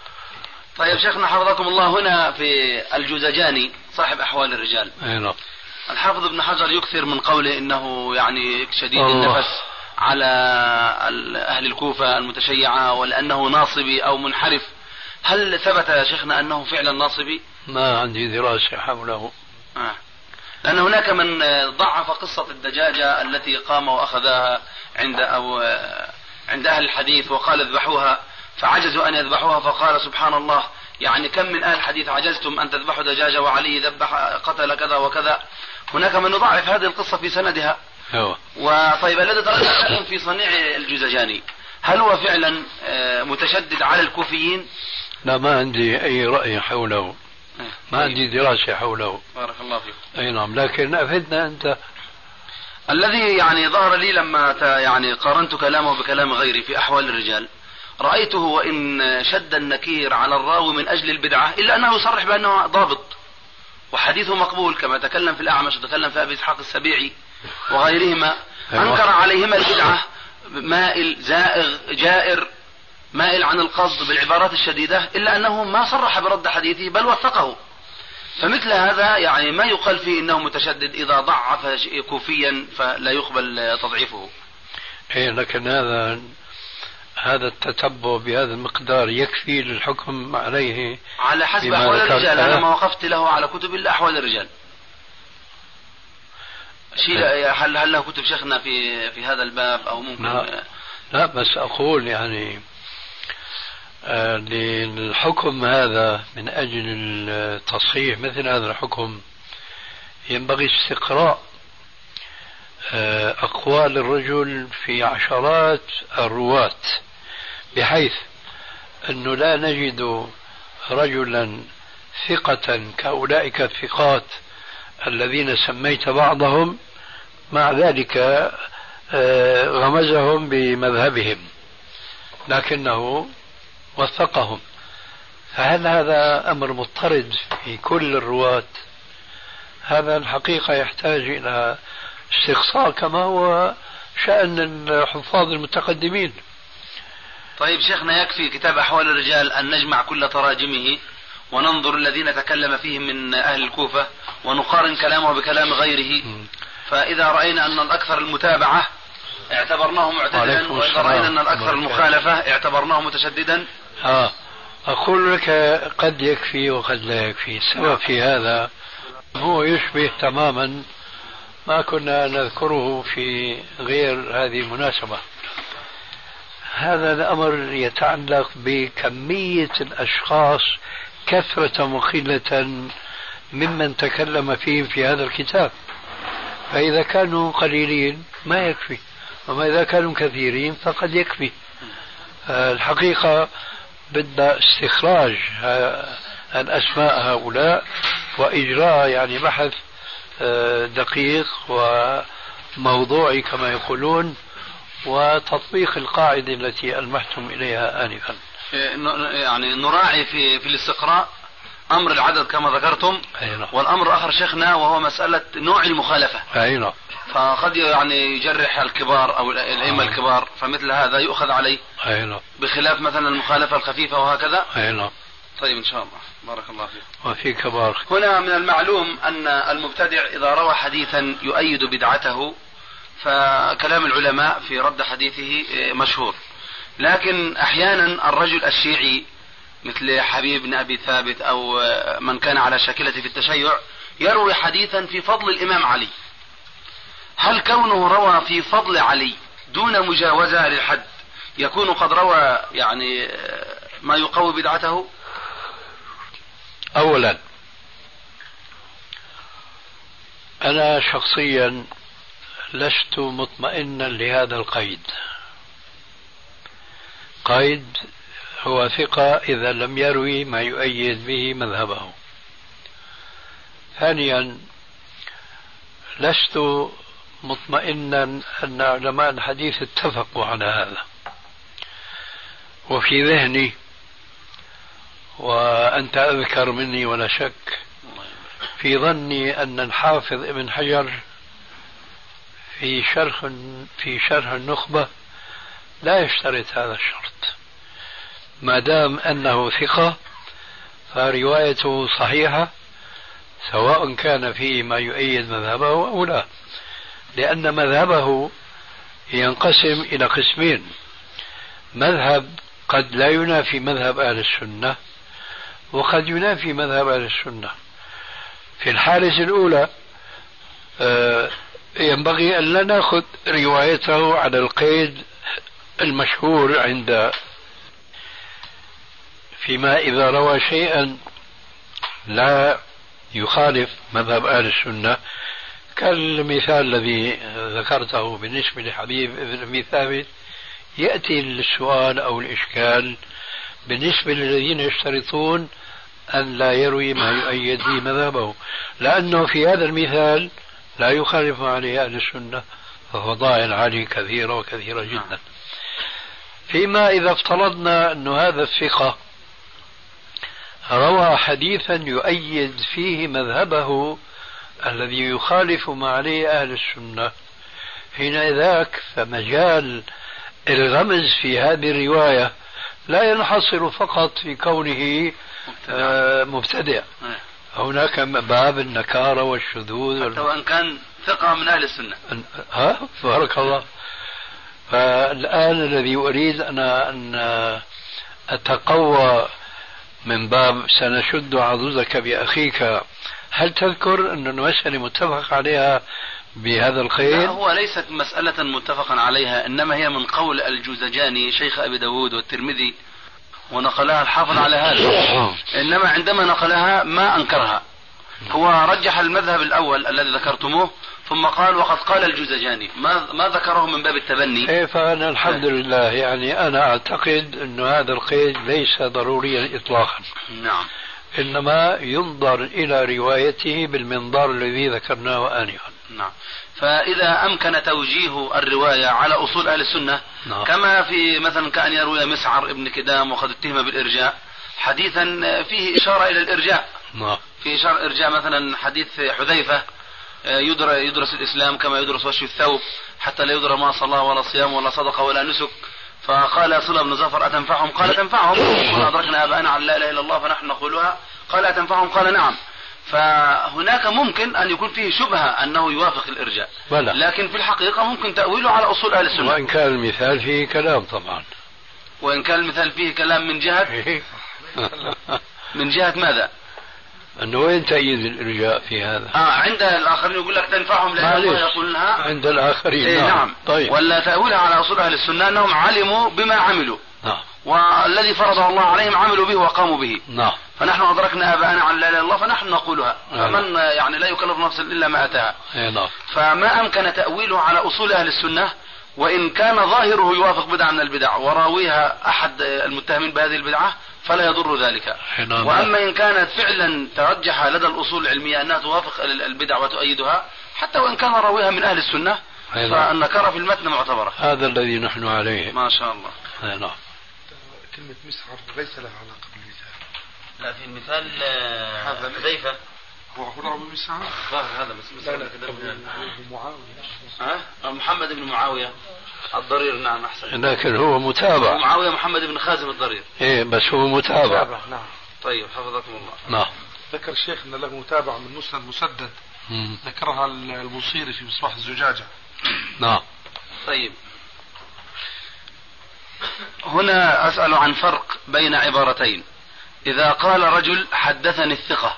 طيب شيخنا حفظكم الله، هنا في الجوزجاني صاحب أحوال الرجال، نعم، الحافظ ابن حجر يكثر من قوله إنه يعني شديد النفس على أهل الكوفة المتشيعة، ولأنه ناصبي أو منحرف. هل ثبت يا شيخنا أنه فعلا ناصبي؟ ما عندي دراسة حوله. لأن هناك من ضعف قصة الدجاجة التي قام وأخذها عند أهل الحديث وقال اذبحوها، فعجزوا أن يذبحوها، فقال سبحان الله، يعني كم من أهل الحديث عجزتم أن تذبحوا دجاجة وعلي ذبح قتل كذا وكذا. هناك من يضعف هذه القصة في سندها. وطيب الذي تركتم في صنيع الجوزجاني، هل هو فعلا متشدد على الكوفيين؟ لا، ما عندي أي رأي حوله، ما عندي دراسة حوله. بارك الله فيك. أي نعم، لكن أفدنا أنت. الذي يعني ظهر لي لما يعني قارنت كلامه بكلام غيري في أحوال الرجال، رأيته وإن شد النكير على الراوي من أجل البدعة إلا أنه يصرح بأنه ضابط وحديثه مقبول، كما تكلم في الأعمش وتكلم في أبي إسحاق السبيعي وغيرهما. أنكر عليهما البدعة، مائل زائغ جائر مائل عن القصد بالعبارات الشديدة، إلا أنه ما صرح برد حديثه بل وثقه. فمثل هذا يعني ما يقال فيه إنه متشدد، إذا ضعف كوفيا فلا يقبل تضعيفه. لكن هذا التتبع بهذا المقدار يكفي للحكم عليه على حسب أحوال الرجال. أنا ما وقفت له على كتب إلا أحوال الرجال. هل له كتب شيخنا في هذا الباب أو ممكن؟ لا، بس أقول يعني للحكم هذا من أجل تصحيح مثل هذا الحكم ينبغي استقراء أقوال الرجل في عشرات الرواة، بحيث أنه لا نجد رجلا ثقة كأولئك الثقات الذين سميت بعضهم، مع ذلك غمزهم بمذهبهم لكنه وثقهم. فهل هذا أمر مضطرد في كل الرواة؟ هذا الحقيقة يحتاج إلى استقصاء كما هو شأن الحفاظ المتقدمين. طيب شيخنا، يكفي كتاب أحوال الرجال أن نجمع كل تراجمه وننظر الذين تكلم فيهم من أهل الكوفة ونقارن كلامه بكلام غيره، فإذا رأينا أن الأكثر المتابعة اعتبرناه معتدلا، وإذا رأينا أن الأكثر المخالفة اعتبرناه متشددا. أقول لك قد يكفي وقد لا يكفي. السبب في هذا هو يشبه تماما ما كنا نذكره في غير هذه المناسبة. هذا الأمر يتعلق بكمية الأشخاص كثرة وقلة ممن تكلم فيهم في هذا الكتاب. فإذا كانوا قليلين ما يكفي، وما إذا كانوا كثيرين فقد يكفي. الحقيقة بدنا استخراج الأسماء هؤلاء وإجراء يعني بحث دقيق وموضوعي كما يقولون، وتطبيق القاعدة التي ألمحتم إليها آنفا. يعني نراعي في الاستقراء أمر العدد كما ذكرتم، والأمر الآخر شيخنا وهو مسألة نوع المخالفة. فقد يعني يجرح الكبار أو الأئمة الكبار، فمثل هذا يؤخذ عليه بخلاف مثلا المخالفة الخفيفة وهكذا. طيب إن شاء الله، بارك الله فيك. وفيك بارك. هنا من المعلوم أن المبتدع إذا روى حديثا يؤيد بدعته فكلام العلماء في رد حديثه مشهور، لكن أحيانا الرجل الشيعي مثل حبيب بن أبي ثابت أو من كان على شاكلة في التشيع يروي حديثا في فضل الإمام علي. هل كونه روى في فضل علي دون مجاوزة للحد يكون قد روى يعني ما يقوي بدعته؟ أولا أنا شخصيا لست مطمئنا لهذا القيد. قيد هو ثقة إذا لم يروي ما يؤيد به مذهبه. ثانيا لست مطمئنا أن علماء الحديث اتفقوا على هذا. وفي ذهني، وأنت أذكر مني ولا شك، في ظني أن الحافظ ابن حجر في شرح النخبة لا يشترط هذا الشرط. ما دام أنه ثقة فروايته صحيحة سواء كان فيه ما يؤيد مذهبه أو لا، لأن مذهبه ينقسم إلى قسمين: مذهب قد لا ينافي مذهب أهل السنة، وقد ينافي مذهب أهل السنة. في الحالة الأولى ينبغي أن لا نأخذ روايته على القيد المشهور عند، فيما إذا روى شيئا لا يخالف مذهب أهل السنة، كالمثال الذي ذكرته بالنسبة لحبيب بن أبي ثابت، يأتي السؤال أو الإشكال بالنسبة للذين يشترطون أن لا يروي ما يؤيد به مذهبه، لأنه في هذا المثال لا يخالف عليه أهل السنة، ففضائل عليه كثيرة وكثيرة جدا. فيما إذا افترضنا أن هذا الثقة روى حديثا يؤيد فيه مذهبه الذي يخالف ما عليه أهل السنة، حينئذ فمجال الغمز في هذه الرواية لا ينحصر فقط في كونه مبتدع. هناك باب النكارة والشذوذ حتى وإن كان ثقة من أهل السنة. بارك الله. فالآن الذي أريد أنا أن أتقوى من باب سنشد عضدك بأخيك، هل تذكر أن المسألة متفق عليها بهذا القيد؟ لا، هو ليست مسألة متفقا عليها، إنما هي من قول الجوزجاني شيخ أبي داود والترمذي، ونقلها الحافظ على هذا. إنما عندما نقلها ما أنكرها، هو رجح المذهب الأول الذي ذكرتموه، ثم قال وقد قال الجوزجاني، ما ذكره من باب التبني. فأنا الحمد لله يعني أنا أعتقد أن هذا القيد ليس ضروريا إطلاقا. نعم. إنما ينظر إلى روايته بالمنظار الذي ذكرناه آنفا. نعم. فإذا أمكن توجيه الرواية على أصول أهل السنة، نعم. كما في مثلا كأن يروي مسعر ابن كدام وقد اتهم بالإرجاء حديثا فيه إشارة إلى الإرجاء، نعم. في إشارة إرجاء مثلا حديث حذيفة يدرس الإسلام كما يدرس وشي الثوب حتى لا يدرى ما صلى ولا صيام ولا صدقة ولا نسك. فقال صلى بن زفر أتنفعهم؟ قال تنفعهم، قل أدركنا آباءنا عن لا إله إلا الله فنحن نقولها. قال أتنفعهم؟ قال نعم. فهناك ممكن أن يكون فيه شبهة أنه يوافق الإرجاء، لكن في الحقيقة ممكن تأويله على أصول أهل السنة، وإن كان المثال فيه كلام طبعا، وإن كان المثال فيه كلام من جهة من جهة ماذا؟ أنه وين تأييد الإرجاء في هذا؟ عند الآخرين يقول لك تنفعهم لأن الله يقولها عند الآخرين. نعم. طيب. ولا تأويلها على أصول أهل السنة أنهم علموا بما عملوا، نعم. والذي فرضه الله عليهم عملوا به وقاموا به، نعم. فنحن أدركنا آباءنا عن لا إله إلا الله فنحن نقولها، فمن يعني لا يكلف نفسا إلا ما أتاها. نعم. فما أمكن تأويله على أصول أهل السنة، وإن كان ظاهره يوافق بدعة من البدع وراويها أحد المتهمين بهذه البدعة فلا يضر ذلك. وأما إن كانت فعلا ترجح لدى الأصول العلمية أنها توافق البدع وتؤيدها حتى وإن كان راويها من أهل السنة فالنكرة في المتن معتبرة. هذا الذي نحن عليه ما شاء الله. نعم. كلمة مسعر ليس لها علاقة بالمثال. لا، في المثال حذيفة هو راوي مسعر. هذا محمد بن معاوية الضرير. نعم أحسن. لكن هو متابع. معاوية محمد بن خازم الضرير. إيه بس هو متابع. نعم. طيب حفظكم الله. نعم. ذكر الشيخ أن له متابعة من مسند مسدد. ذكرها البوصيري في مصباح الزجاجة. نعم. طيب. هنا أسأل عن فرق بين عبارتين. إذا قال رجل حدثني الثقة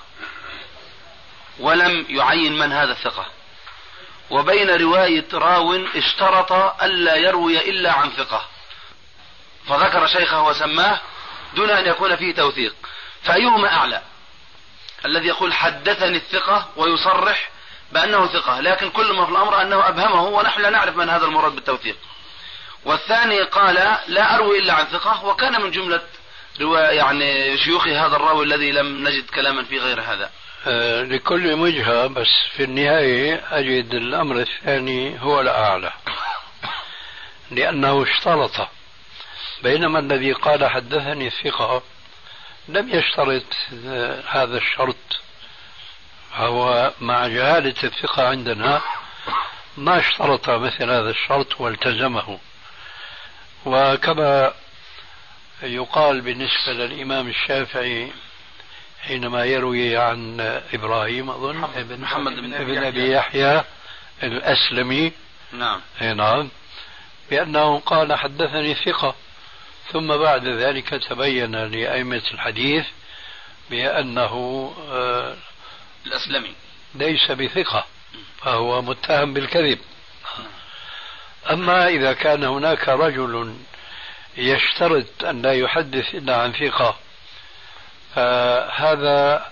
ولم يعين من هذا الثقة، وبين رواية راو اشترط ألا يروي إلا عن ثقة فذكر شيخه وسماه دون أن يكون فيه توثيق، فأيهما أعلى؟ الذي يقول حدثني الثقة ويصرح بأنه ثقة لكن كل ما في الأمر أنه أبهمه ونحن لا نعرف من هذا المراد بالتوثيق، والثاني قال لا أروي إلا عن ثقة وكان من جملة يعني شيوخ هذا الراوي الذي لم نجد كلاما في غير هذا. لكل وجهة، بس في النهاية أجد الأمر الثاني هو الأعلى لأنه اشترط، بينما الذي قال حدثني الثقة لم يشترط هذا الشرط، هو مع جهالة الثقة عندنا ما اشترط مثل هذا الشرط والتزمه. وكما يقال بالنسبة للإمام الشافعي حينما يروي عن إبراهيم أظن محمد بن أبي يحيى الأسلمي، نعم نعم، بأنه قال حدثني ثقة، ثم بعد ذلك تبين لأئمة الحديث بأنه الأسلمي ليس بثقة فهو متهم بالكذب. أما إذا كان هناك رجل يشترط أن لا يحدث إلا عن ثقة هذا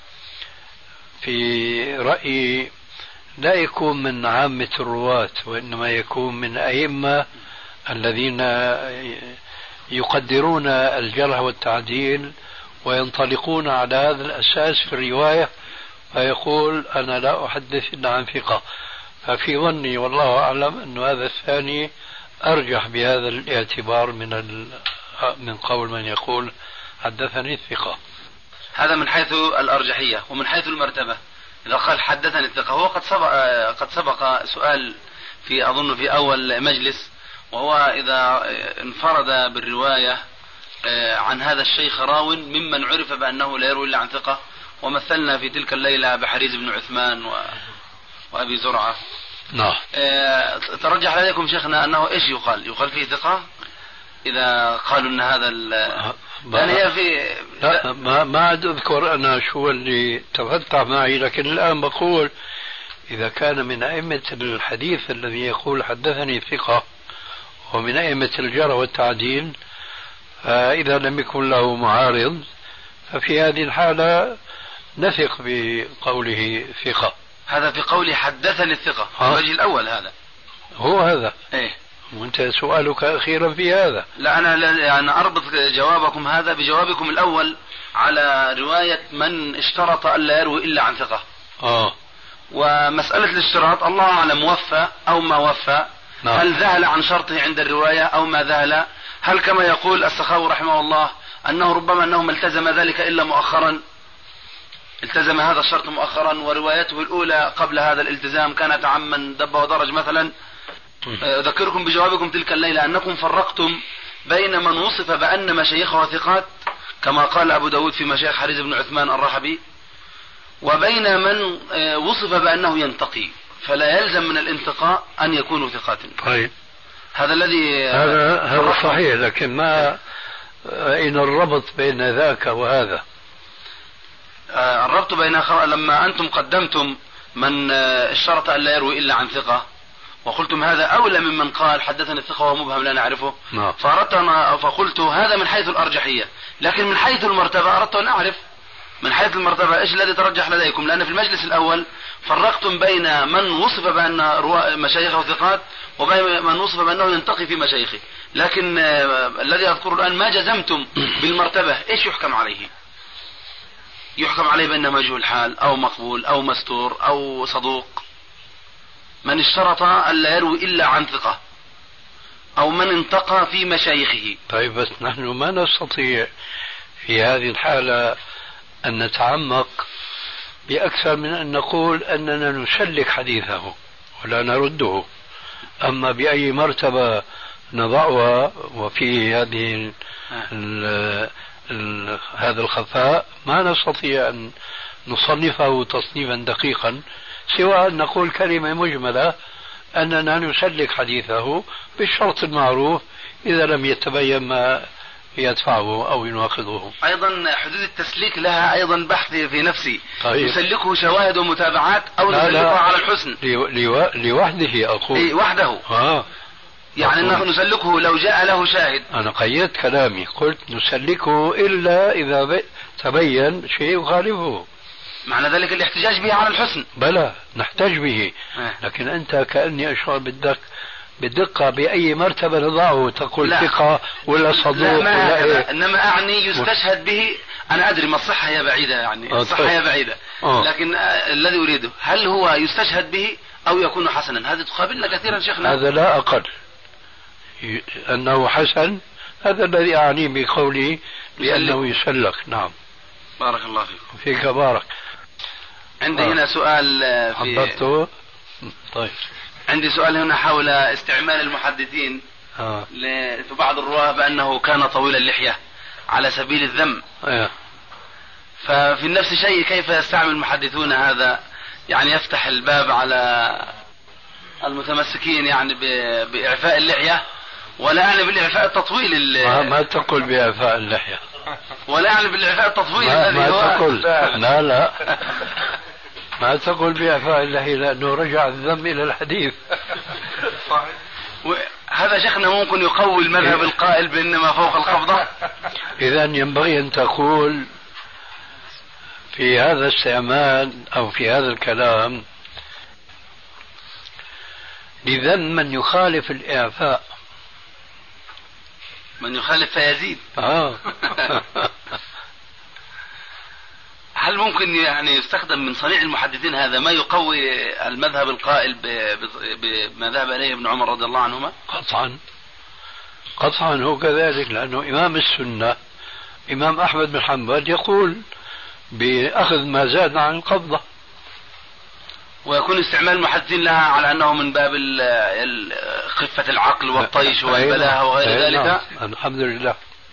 في رأيي لا يكون من عامة الرواة، وإنما يكون من أئمة الذين يقدرون الجرح والتعديل وينطلقون على هذا الأساس في الرواية، فيقول أنا لا أحدث إلا عن ثقة. ففي ظني والله أعلم أن هذا الثاني أرجح بهذا الاعتبار من قول من يقول حدثني الثقة. هذا من حيث الأرجحية. ومن حيث المرتبة إذا قال حدثني الثقة، هو قد سبق سؤال في أظن في أول مجلس، وهو إذا انفرد بالرواية عن هذا الشيخ راو ممن عرف بأنه لا يروي إلا عن ثقة، ومثلنا في تلك الليلة بحريز بن عثمان وأبي زرعة. نعم. ترجح لديكم شيخنا أنه إيش يقال فيه ثقة إذا قالوا أن هذا يعني هي في لا ما عاد أذكر أنا شو اللي تفتح معي، لكن الآن بقول إذا كان من أئمة الحديث الذي يقول حدثني ثقة ومن أئمة الجرح والتعديل، فإذا لم يكن له معارض ففي هذه الحالة نثق بقوله ثقة. هذا في قولي حدثني الثقة الوجه الأول هذا هو هذا. إيه؟ وانت سؤالك أخيرا في هذا. لا أنا أربط جوابكم هذا بجوابكم الأول على رواية من اشترط ألا يروي إلا عن ثقة. ومسألة الاشتراط الله أعلم وفى أو ما وفى. هل ذهل عن شرطه عند الرواية أو ما ذهل؟ هل كما يقول السخاوي رحمه الله أنه ربما أنه ما التزم ذلك إلا مؤخرا، التزم هذا الشرط مؤخرا وروايته الأولى قبل هذا الالتزام كانت عمن دب ودرج مثلا. أذكركم بجوابكم تلك الليلة أنكم فرقتم بين من وصف بأن مشايخه ثقات كما قال أبو داود في مشايخ حريز بن عثمان الرحبي، وبين من وصف بأنه ينتقي، فلا يلزم من الانتقاء أن يكونوا ثقات. طيب هذا الذي هذا صحيح، لكن ما أين الربط بين ذاك وهذا؟ الربط بين لما أنتم قدمتم من اشترط أن لا يروي إلا عن ثقة وقلتم هذا أولى ممن قال حدثني الثقة وهو مبهم لا نعرفه. فقلت هذا من حيث الأرجحية، لكن من حيث المرتبة أردت أن أعرف من حيث المرتبة إيش الذي ترجح لديكم، لأن في المجلس الأول فرقتم بين من وصف بأن مشايخه ثقات وبين من وصف بأنه ينتقي في مشايخه، لكن الذي أذكره الآن ما جزمتم بالمرتبة إيش يحكم عليه؟ يحكم عليه بأنه مجهول حال أو مقبول أو مستور أو صدوق. من اشترط ألا يروي إلا عن ثقة أو من انتقى في مشايخه. طيب بس نحن ما نستطيع في هذه الحالة أن نتعمق بأكثر من أن نقول أننا نسلك حديثه ولا نرده. أما بأي مرتبة نضعها وفي هذه هذا الخفاء ما نستطيع أن نصنفه تصنيفا دقيقا، سوى أن نقول كلمة مجملة أننا نسلك حديثه بالشرط المعروف إذا لم يتبين ما يدفعه أو يناقضه. أيضا حدود التسليك لها أيضا بحث في نفسي. طيب. نسلكه شواهد ومتابعات أو نسلكه على الحسن لوحده أقول. إيه وحده. يعني أنه نسلكه لو جاء له شاهد. أنا قيدت كلامي قلت نسلكه إلا إذا تبين شيء يخالفه. معنى ذلك الاحتجاج به على الحسن. بلى نحتاج به. لكن أنت كأني أشعر بالدقة بأي مرتبة نضعه، تقول ثقة ولا صدوق ولا إيه؟ إنما أعني يستشهد به. أنا أدري ما الصحة هي بعيدة، يعني الصحة هي بعيدة، لكن الذي أريده هل هو يستشهد به أو يكون حسنا؟ هذه تقابلنا كثيرا شيخنا. هذا لا أقل أنه حسن، هذا الذي أعني بقولي بأنه يسلك. نعم بارك الله فيكم. فيك بارك. عندي هنا سؤال حضرته. طيب عندي سؤال هنا حول استعمال المحدثين في بعض الرواة بأنه كان طويل اللحية على سبيل الذم. ففي نفس الشيء كيف يستعمل المحدثون هذا؟ يعني يفتح الباب على المتمسكين يعني بإعفاء اللحية، ولا يعني بالإعفاء التطويل ما تقول بإعفاء اللحية، ولا يعني بالإعفاء التطويل ما تقول. لا ما تقول بإعفاء اللحية لأنه رجع الذم إلى الحديث. هذا شيخنا ممكن يقوي المذهب القائل بأنما فوق القبضة. إذا ينبغي أن تقول في هذا الاستعمال أو في هذا الكلام لذم من يخالف الإعفاء. من يخالف فيزيد. هل ممكن يعني يستخدم من صنيع المحدثين هذا ما يقوي المذهب القائل بما ذهب إليه ابن عمر رضي الله عنهما؟ قطعا هو كذلك، لأنه إمام السنة إمام أحمد بن حنبل يقول بأخذ ما زاد عن القبضة. ويكون استعمال المحدثين لها على أنه من باب خفة العقل والطيش والبلاهة وغير ذلك. الحمد لله.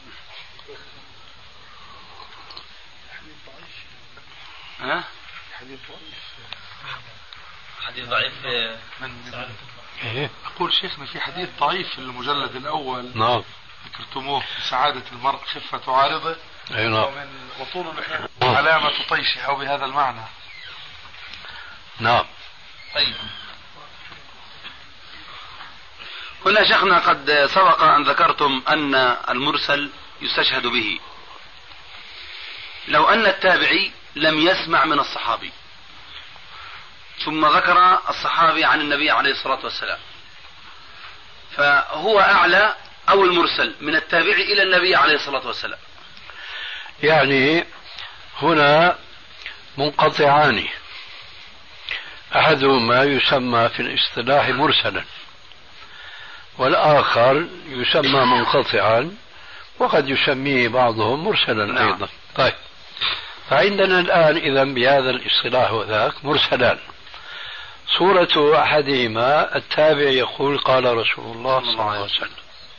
حديث ضعيف أقول شيخنا في حديث ضعيف في المجلد الأول. نعم ذكرتموه سعادة المرء خفة عارضه. نعم. وطول اللحية علامة طيشه أو بهذا المعنى. نعم. طيب هنا شيخنا قد سبق أن ذكرتم أن المرسل يستشهد به. لو أن التابعي لم يسمع من الصحابي، ثم ذكر الصحابي عن النبي عليه الصلاة والسلام، فهو أعلى أو المرسل من التابع إلى النبي عليه الصلاة والسلام؟ يعني هنا منقطعان، أحدهما يسمى في الاصطلاح مرسلا، والآخر يسمى منقطعا، وقد يسميه بعضهم مرسلا أيضا. طيب، فعندنا الآن إذا بهذا الاصطلاح وذاك مرسلان. صورة أحدهما التابع يقول قال رسول الله صلى الله عليه وسلم،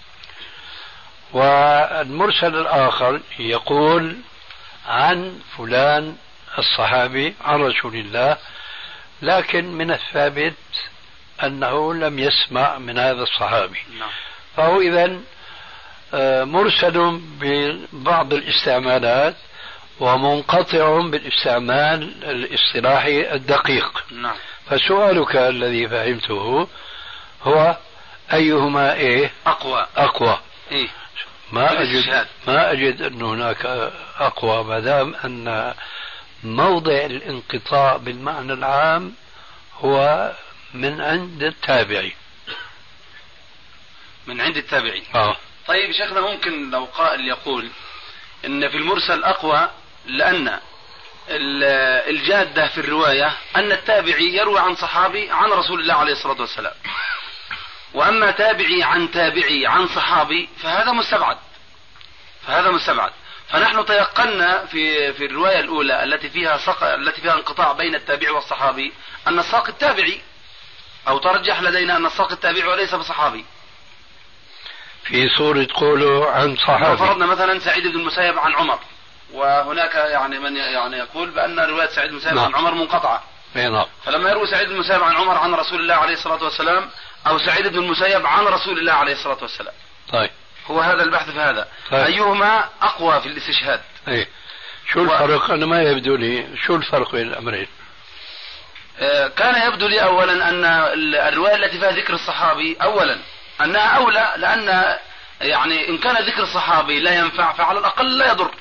والمرسل الآخر يقول عن فلان الصحابي عن رسول الله، لكن من الثابت أنه لم يسمع من هذا الصحابي، فهو إذن مرسل ببعض الاستعمالات ومنقطع بالاستعمال الاصطلاحي الدقيق. فسؤالك الذي فهمته هو أيهما أقوى؟ ما أجد أن هناك أقوى، ما دام أن موضع الانقطاع بالمعنى العام هو من عند التابعي. من عند التابعي. طيب شيخنا، ممكن لو قائل يقول إن في المرسل أقوى لأن الجادة في الرواية أن التابعي يروي عن صحابي عن رسول الله عليه الصلاة والسلام، وأما تابعي عن تابعي عن صحابي فهذا مستبعد. فنحن تيقنا في الرواية الأولى التي فيها انقطاع بين التابعي والصحابي أن الساق التابعي، أو ترجح لدينا أن الساق التابعي وليس بصحابي. في صورة قوله عن صحابي، فرضنا مثلا سعيد بن المسيب عن عمر، وهناك يعني من يقول بأن رواية سعيد بن المسيب عن عمر منقطعة. فلما يروي سعيد بن المسيب عن عمر عن رسول الله عليه الصلاة والسلام، أو سعيد بن المسيب عن رسول الله عليه الصلاة والسلام. طيب، هو هذا البحث في هذا. أيهما أقوى في الاستشهاد؟ شو الفرق؟ أنا ما يبدو لي شو الفرق بين الأمرين. كان يبدو لي أولا أن الرواية التي فيها ذكر الصحابي أولا أنها أولى، لأن يعني إن كان ذكر الصحابي لا ينفع فعلى الأقل لا يضر.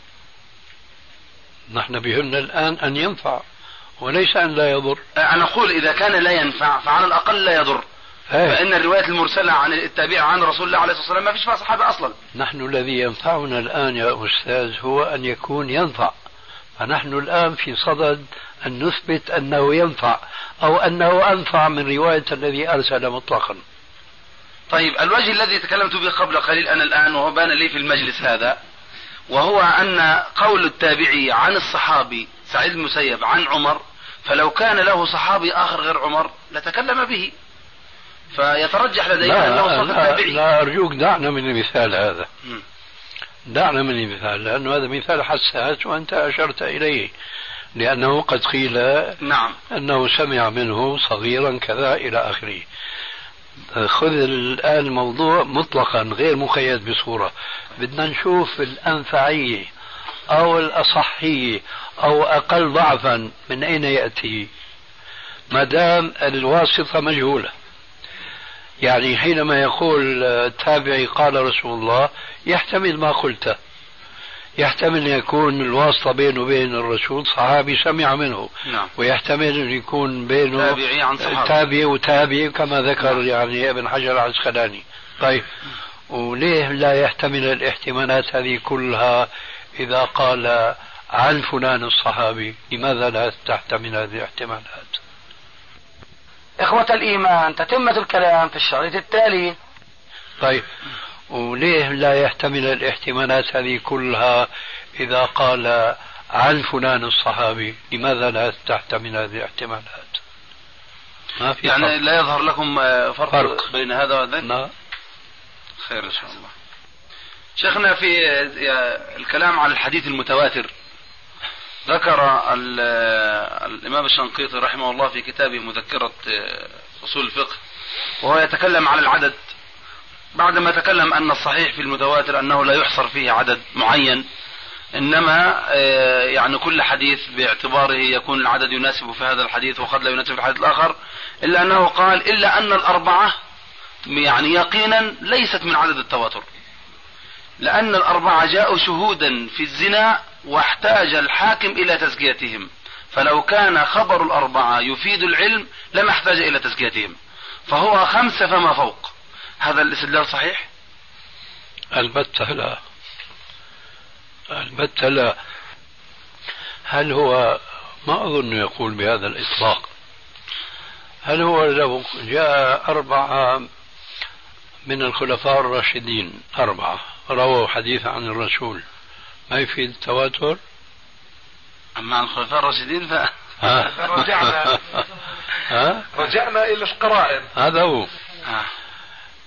نحن بهمنا الآن أن ينفع وليس أن لا يضر. أنا أقول إذا كان لا ينفع فعلى الأقل لا يضر. فإن الرواية المرسلة عن التابع عن رسول الله عليه الصلاة والسلام ما فيش فيها صحابة أصلا. نحن الذي ينفعنا الآن يا أستاذ هو أن يكون ينفع، فنحن الآن في صدد أن نثبت أنه ينفع أو أنه أنفع من رواية الذي أرسل مطلقا. طيب، الوجه الذي تكلمت به قبل قليل أنا الآن وهو بان لي في المجلس هذا، وهو أن قول التابعي عن الصحابي سعيد بن المسيب عن عمر، فلو كان له صحابي آخر غير عمر لتكلم به، فيترجح لدينا أنه صف التابعي. لا أرجوك دعنا من المثال هذا. دعنا من المثال، لأنه هذا مثال حساس وأنت أشرت إليه، لأنه قد قيل أنه سمع منه صغيرا كذا إلى آخره. خذ الآن الموضوع مطلقا غير مقيد بصورة. بدنا نشوف الأنفعية أو الأصحية أو أقل ضعفا من أين يأتي، ما دام الواسطة مجهولة. يعني حينما يقول التابعي قال رسول الله يحتمل ما قلته، يحتمل أن يكون الواسطة بينه وبين الرسول صحابي سمع منه، ويحتمل أن يكون بينه تابعي وتابعي كما ذكر يعني ابن حجر العسقلاني. طيب، وليه لا يحتمل الاحتمالات هذه كلها إذا قال عن فلان الصحابي؟ لماذا لا تحتمل هذه الاحتمالات؟ إخوة الإيمان، تتمة الكلام في الشريط التالي. طيب، وليه لا يحتمل الاحتمالات هذه كلها إذا قال عن فلان الصحابي؟ لماذا لا تحتمل هذه الاحتمالات؟ ما في يعني فرق. لا يظهر لكم فرق بين هذا وذاك؟ لا. خير إن شاء الله. شيخنا، في الكلام على الحديث المتواتر ذكر الإمام الشنقيطي رحمه الله في كتابه مذكرة أصول الفقه، وهو يتكلم على العدد بعدما تكلم أن الصحيح في المتواتر أنه لا يحصر فيه عدد معين، إنما يعني كل حديث باعتباره يكون العدد يناسب في هذا الحديث وقد لا يناسب في الحديث الآخر، إلا أنه قال إلا أن الأربعة يعني يقينا ليست من عدد التواتر، لأن الأربعة جاءوا شهودا في الزنا واحتاج الحاكم إلى تزكيتهم، فلو كان خبر الأربعة يفيد العلم لما احتاج إلى تزكيتهم، فهو 5 فما فوق. هذا الاستدلال صحيح؟ البتة لا، البتة لا. هل هو، ما أظن يقول بهذا الإطلاق، هل هو لو جاء 4 من الخلفاء الراشدين 4 رووا حديث عن الرسول ما يفيد التواتر؟ أما عن الخلفاء الراشدين رجعنا إلى القرائن. هذا هو.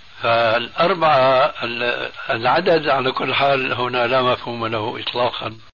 فال4 العدد على كل حال هنا لا مفهوم له إطلاقا.